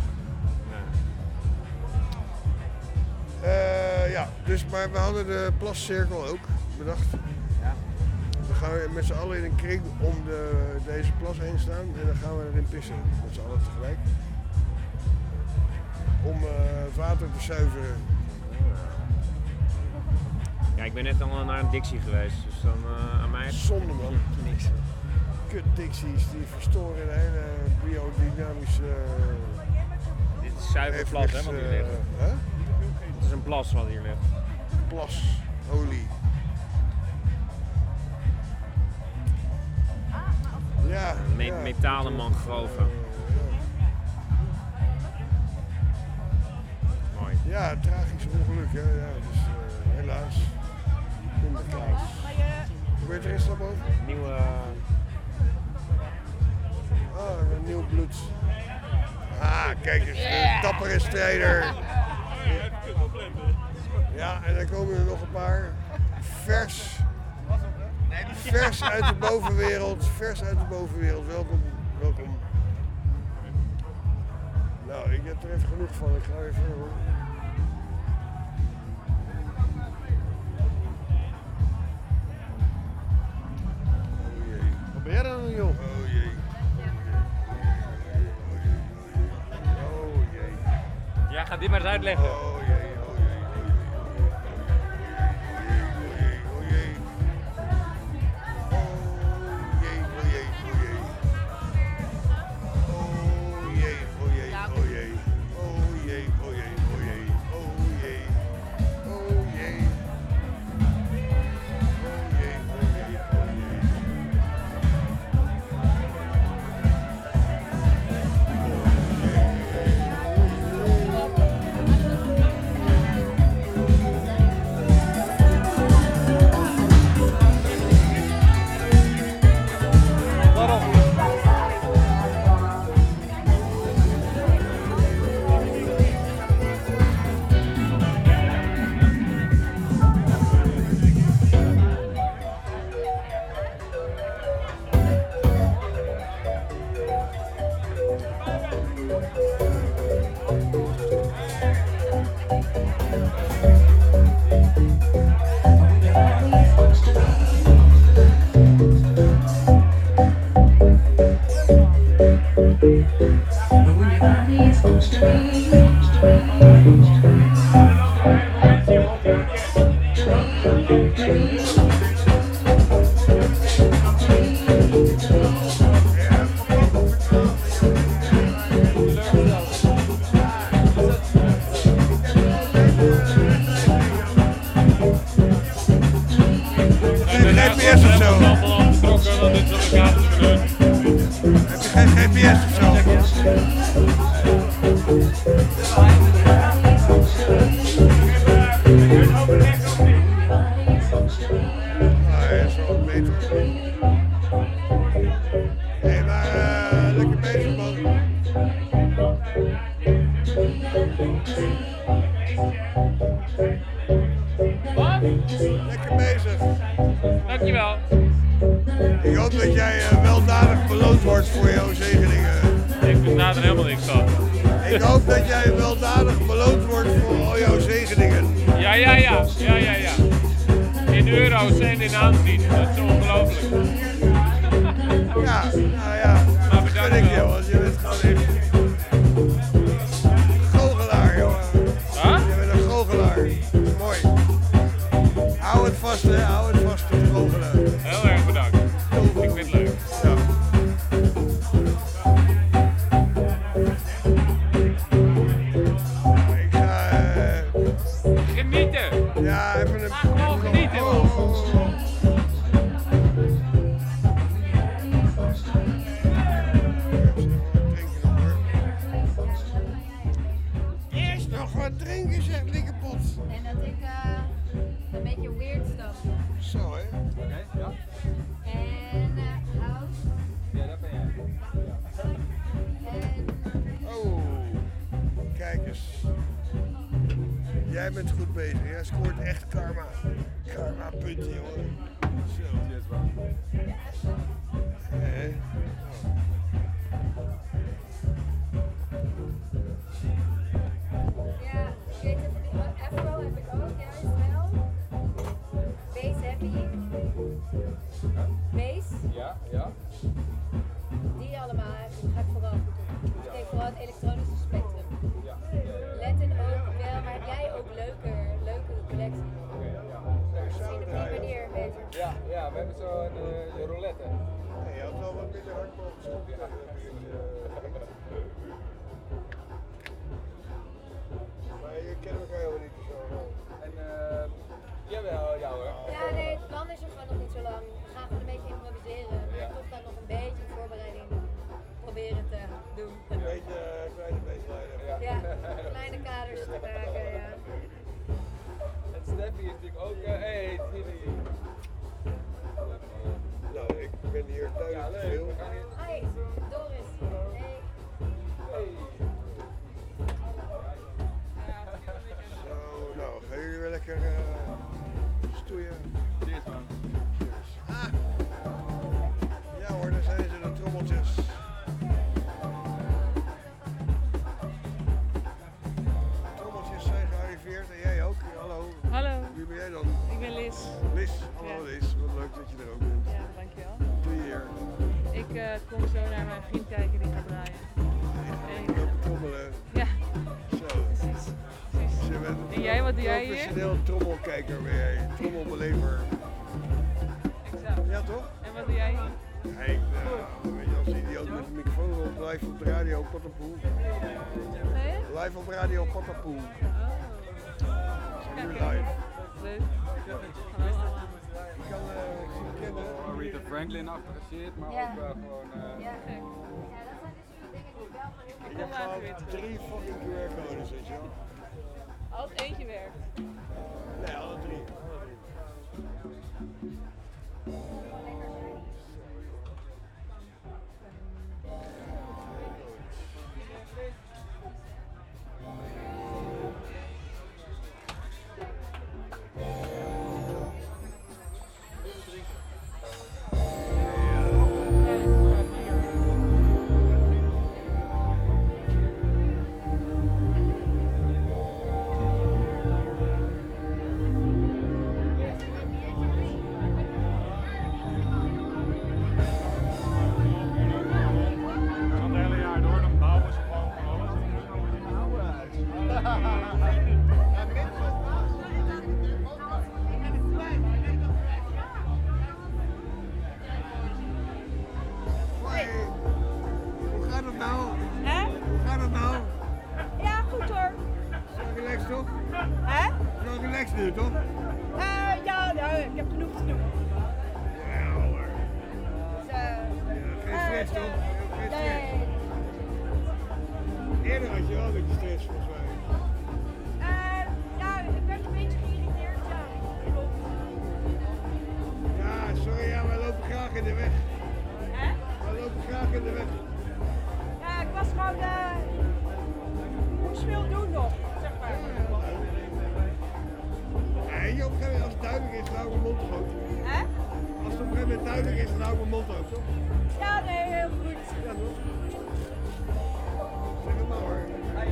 Ja, dus, maar we hadden de plascirkel ook bedacht. Ja. Dan gaan we met z'n allen in een kring om deze plas heen staan en dan gaan we erin pissen. Met z'n allen tegelijk. Om het water te zuiveren. Ja, ik ben net al naar een Dixie geweest, dus dan aan mij... Zonde man. Niks. Kut Dixies, die verstoren de hele biodynamische... Dit is zuiver plas hè, wat hier ligt. Hè? Het is een plas wat hier ligt. Plas, olie. Ja. Metalen mangroven. Mooi. Ja, tragisch ongeluk hè. Ja, dus helaas. Pindakaas. Gebeurt er eens naar boven? Nieuwe... een nieuw bloed. Ah, kijk eens, een dappere strijder. Ja, en dan komen er nog een paar. Vers uit de bovenwereld. Vers uit de bovenwereld. Welkom, welkom. Nou, ik heb er even genoeg van. Ik ga even hoor. Oh jee. Wat ben jij dan, joh? Oh jee. Oh jee. Ja, ga dit maar eens uitleggen. Oh jee, oh jee, oh jee, oh jee, oh jee, oh jee, oh jee, oh jee, oh jee, oh jee, oh jee, oh jee, oh jee, oh jee, oh jee, oh jee. GPS of zo? Heb je geen GPS of zo? Ah, ja, zo beter. Hé, maar lekker bezig man. Lekker bezig. Dankjewel. Ik hoop dat jij weldadig beloond wordt voor jouw zegeningen. Ik bestaat er helemaal niks van. Ik hoop dat jij weldadig beloond wordt voor al jouw zegeningen. Ja. In euro's en in aanzien, dat is ongelooflijk. Ja, nou ja, dat gun ik je, want je bent gewoon echt goochelaar, jongen. Je bent een goochelaar. Mooi. Hou het vast, hè. Hou het vast, het goochelen. Heel erg bedankt. Ik vind het leuk. Ja. Ik ga... Genieten! Ja, even een... Gewoon genieten, man. Eerst nog wat drinken, zegt Likkepot. En dat ik een beetje weird stuff doe. Zo, hè? Oké, ja. En hout. Ja, dat ben jij. Oh, kijk eens. Jij bent goed bezig. Jij scoort echt karma. Karma punten, jongen. Zo. Ja, ik weet het, afro heb ik ook juist wel. Bass happy. Bass. Ja. Die allemaal ga ik vooral goed doen. Ik denk vooral het elektronische spectrum. Latin ook wel, maar heb jij ook leukere collectie? Misschien op die manier een beetje. Ja, we hebben zo een roulette. Nee, je had wel wat minder hard mogen schoppen. Maar je kent elkaar helemaal niet zo. En jawel, ja hoor. Ja, nee, het plan is er gewoon nog niet zo lang. We gaan gewoon een beetje improviseren, maar toch dan nog een beetje voorbereiding proberen te doen. Een beetje kleine baseline. Ja, kleine kaders te maken, ja. En Steffi is natuurlijk ook, hey, Tilly. Nou, ik ben hier duidelijk veel. Hi, Doris. Hey. Zo, nou, gaan jullie weer lekker stoeien? Cheers, man. Ah. Ja hoor, daar zijn ze, de trommeltjes. Trommeltjes zijn gearriveerd en jij ook. Hallo. Hallo. Wie ben jij dan? Ik ben Liz. Liz, hallo Liz. Wat leuk dat je er ook bent. Ja, dankjewel. Wat doe je hier? Ik kom zo naar mijn vriend kijken die gaat draaien. Trommelen. Ja. Zo. Precies. Je bent En jij, wat doe jij hier? professioneel trommelkijker ben jij. Trommelbelever. Exact. Ja toch? En wat doe jij hier? Hey, weet je, als idioot met een microfoon rond, live op de radio Patapoe. Live op radio Patapoe. Zijn nu live. Leuk. Ik kan kennen. Rita Franklin achtergezeerd, maar Ja. ook wel gewoon... Ja, dat zijn dus veel dingen die wel van heel Ik heb gewoon 3 fucking QR-codes, weet je wel. Als eentje werkt. Nee, alle 3. Het hele jaar door, dan bouwen ze gewoon van alles. En nu gaan we in een oude huis. Hoe gaat het nou? Hè? Hoe gaat het nou? Ja, goed hoor. Zo relaxed toch? Hè? Zo relaxed nu toch? Ja, nou, ik heb genoeg te doen. Ja hoor. Dus, Geen stress toch? Geen stress. nee. Eerder had je wel een beetje stress volgens mij. Ja, ik werd een beetje geïrriteerd, ja. Klopt. Ja, sorry, ja, wij lopen graag in de weg. Hè? Wij lopen graag in de weg. Ja, ik was gewoon, moest veel doen nog, zeg maar. Nee, op een gegeven moment, als het duidelijk is, dan hou ik mijn mond groot. Hè? Als het op een gegeven moment duidelijk is, dan hou ik mijn mond open, toch? Ja, nee, heel goed. Ja, toch? Zeg het maar hoor.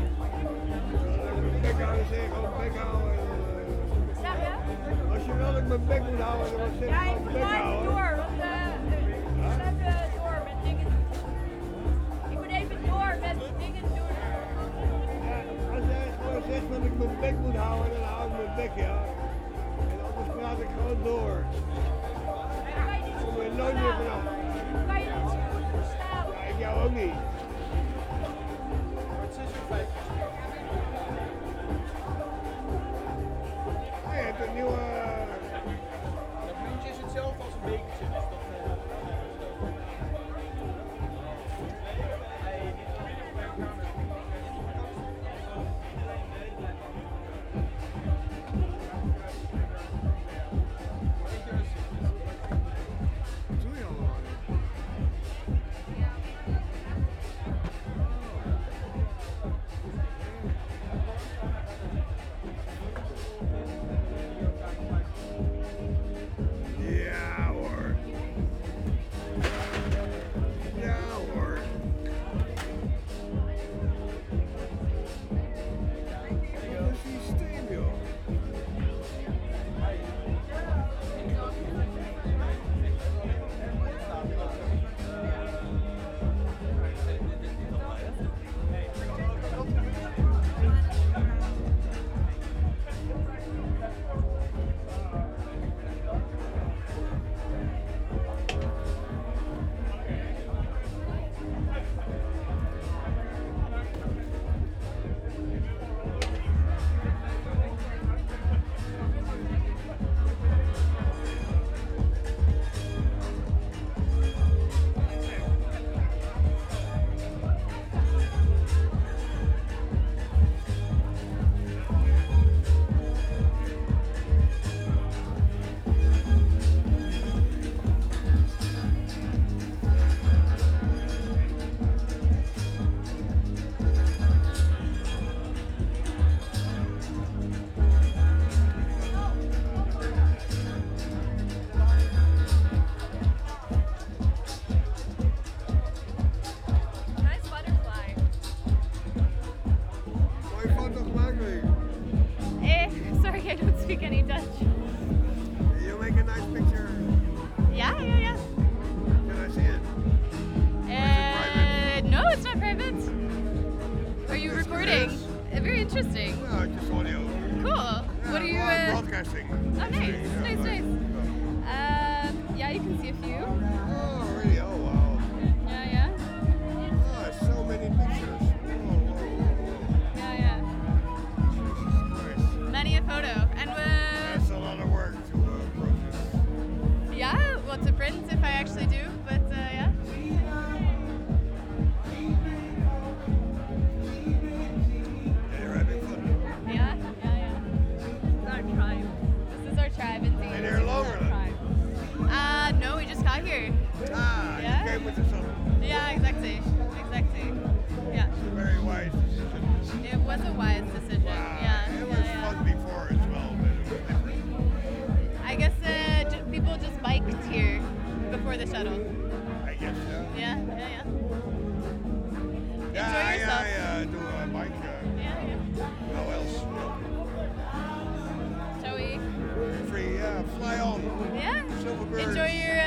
zeg je gewoon bek houden. Zeg je? Als je wel dat mijn bek moet houden, dan zeg je Ja, gewoon even bek even houden. door, want even door met dingen doen. Ik moet even door met dingen doen. Als jij gewoon zegt dat ik mijn bek moet houden, dan hou ik mijn bek, ja. En anders praat ik gewoon door. Kom er nooit meer vanaf. Kan je niet zo goed verstaan? Ja, ik jou ook niet. Je hebt een nieuwe... Dat muntje is hetzelfde als een bekertje, dus dat... Wat doe je allemaal? Ja hoor. Ja hoor. Wat is die systeem joh? Nice butterfly. Mooie foto gemaakt mee. Sorry, I don't speak any Dutch. You make a nice picture. Yeah. Can I see it? No, it's not private. Are you recording? Very interesting. No, just audio. Cool. What are you? Broadcasting. Oh, nice. Yeah, you can see a few. Oh, really? Oh, wow. Yeah. Oh, so many pictures. Yeah. Many a photo. And That's a lot of work to process. yeah, well, to print if I actually do, but yeah. And you're having fun. Yeah. This is our tribe. This is our tribe indeed. And you're longer then? No, we just got here. Yeah? You came with the sun. Yeah, exactly. Yeah. It's a very wise decision. It was a wise decision. Yeah. It was fun before as well, but I guess people just biked here before the shuttle. I guess so. Yeah. Yeah, Enjoy yourself. I do a bike. How else? Shall we? Free, yeah, fly on. Yeah. Silver birds. Enjoy your.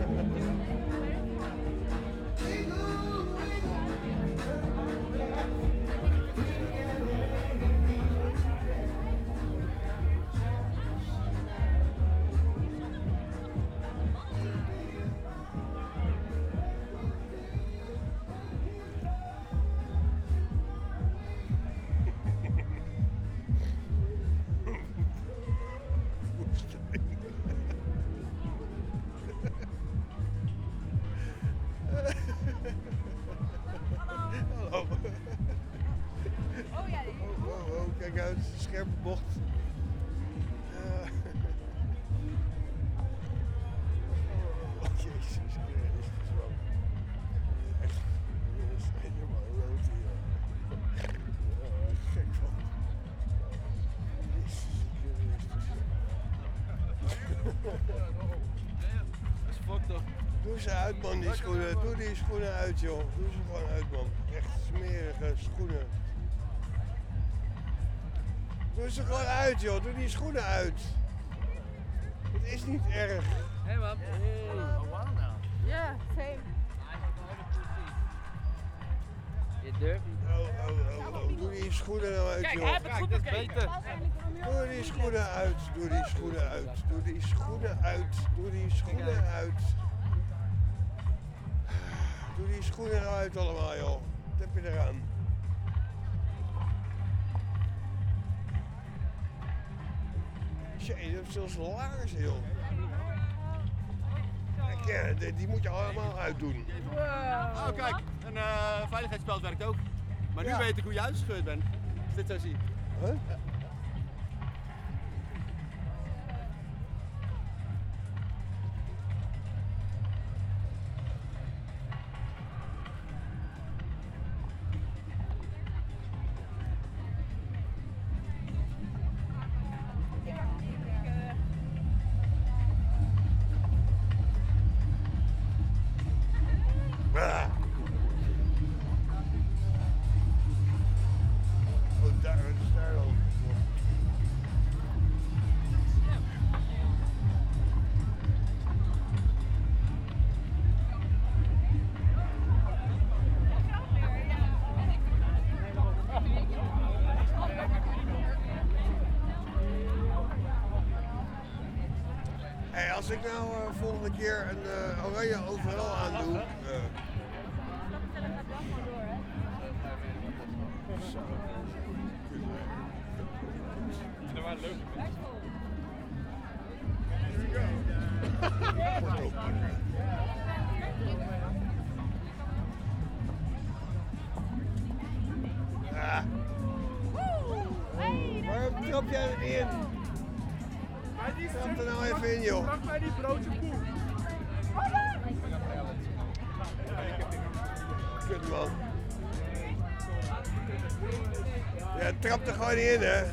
Hallo. Oh ja. Oh, kijk uit, het is een scherpe bocht. Oh, Jezus Christus, man. Echt, dit is helemaal rood hier. Gek van. Jezus Christus. Doe ze uit, man, die schoenen. Doe die schoenen uit, joh. Doe ze gewoon uit, man. Echt smerige schoenen. Doe ze gewoon uit, joh. Doe die schoenen uit. Het is niet erg. Hey man. Ja, same. Je durft niet. Oh. Doe die schoenen nou uit, Kijk, joh. hij heeft het goed bekeken. Doe die schoenen uit. Doe die schoenen uit. Doe die schoenen uit. Doe die schoenen uit. Doe die schoenen nou uit allemaal, joh. Wat heb je eraan? Jee, je hebt zelfs laars, joh. Ja, die moet je allemaal uitdoen. Oh kijk, een veiligheidsspeld werkt ook. Maar nu Ja. weet ik hoe je uitgescheurd bent. Als dit zo zie. Huh? Ah. Oh, daar is daar al. Hey, als ik nou volgende keer een oranje overal aandoe. Dat waren leuk. Ah. Waarom trap jij er niet in? Trap er nou even in, joh. Pak mij die broodje koek. Kut, man. Ja, trap er gewoon niet in, hè?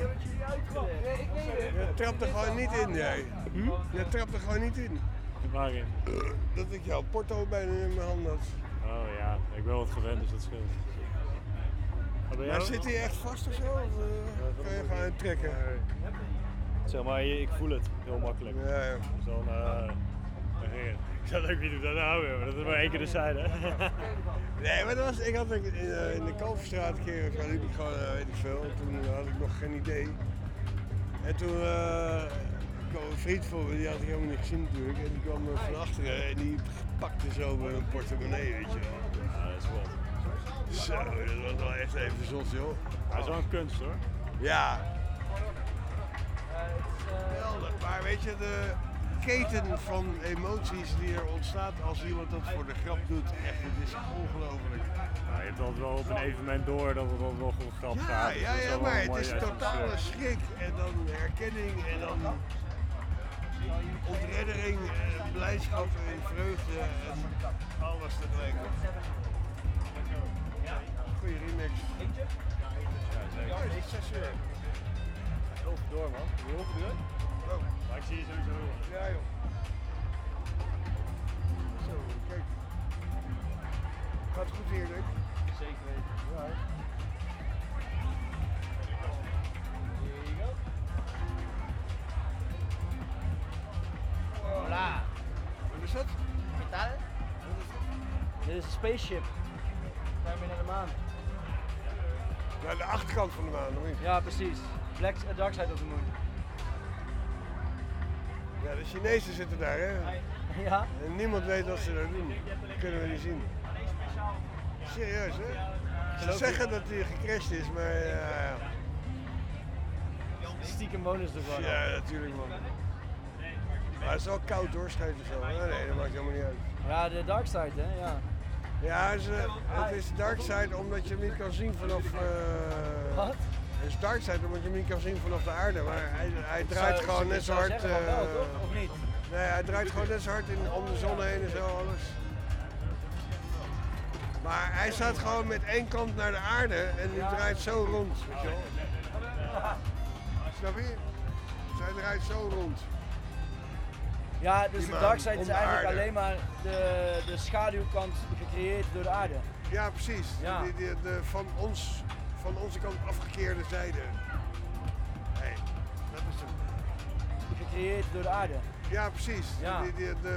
Je trapt er gewoon niet in, jij. Je trapt er gewoon niet in. Waarin? Dat ik jouw porto bijna in mijn hand had. Oh ja, ik ben wat gewend, dus dat scheelt. Maar zit hij echt vast of zo? Of kan je gewoon trekken? Zeg maar, ik voel het heel makkelijk. Ja, ja. Dus dan, ik zou ook niet hoe dat nou weer, maar dat is maar één keer de zijde. Nee, maar dat was, ik had in de Kalverstraat een keer, of liep ik gewoon, weet ik veel, en toen had ik nog geen idee. En toen kwam een vriend voor me, die had ik helemaal niet gezien natuurlijk, en die kwam van achteren en die pakte zo mijn portemonnee, weet je wel. Ja, dat is wel. Zo, dat was wel echt even zot, joh. Dat is wel een kunst hoor. Ja. Geweldig, maar weet je, de keten van emoties die er ontstaat als iemand dat voor de grap doet, echt, het is ongelooflijk. Nou, je hebt altijd wel op een evenement door dat het nog een grap gaat. Dus Ja, dat ja, wel maar een het mooie is uitdrukking. totale schrik en dan herkenning en dan ontreddering en blijdschap en vreugde en alles tegelijk. Goeie remix. Ja, het is 6 uur. Heel veel door man. Heel veel door? Oh. Maar ik zie je sowieso wel. Ja joh. Zo, kijk. Gaat het goed hier, denk ik? Zeker weten. Ja. Here you go. Hola. Wat is dat? ¿Qué tal? Dit is een spaceship. Ga je mee naar de maan? Naar de achterkant van de maan, of niet? Ja, precies. Dark Side of the Moon. Ja, de Chinezen zitten daar, hè? Ja. En niemand weet wat ze daar doen. Dat kunnen we niet zien. Serieus, hè? Ze zeggen dat hij gecrashed is, maar ja. Stiekem bonus ervan. Ja, natuurlijk, man. Maar het is wel koud hoor, schijnt het zo. Nee, dat maakt helemaal niet uit. Ja, de Dark Side, hè? Ja. Ja, het is Dark Side omdat je hem niet kan zien vanaf... Wat? Het is Dark Side omdat je hem niet kan zien vanaf de aarde, maar hij draait gewoon net zo hard... Zeggen van wel, toch? Of niet? Nee, hij draait gewoon net zo hard om de zon heen en zo, alles. Maar hij staat gewoon met één kant naar de aarde en die draait zo rond, weet je wel. Snap je? Dus hij draait zo rond. Ja, dus Die de maan, Dark Side om is de eigenlijk aarde. alleen maar de schaduwkant gecreëerd door de aarde. Ja, precies. Ja. De van onze kant afgekeerde zijde. Dat is hem. Gecreëerd door de aarde. Ja, precies. Ja. De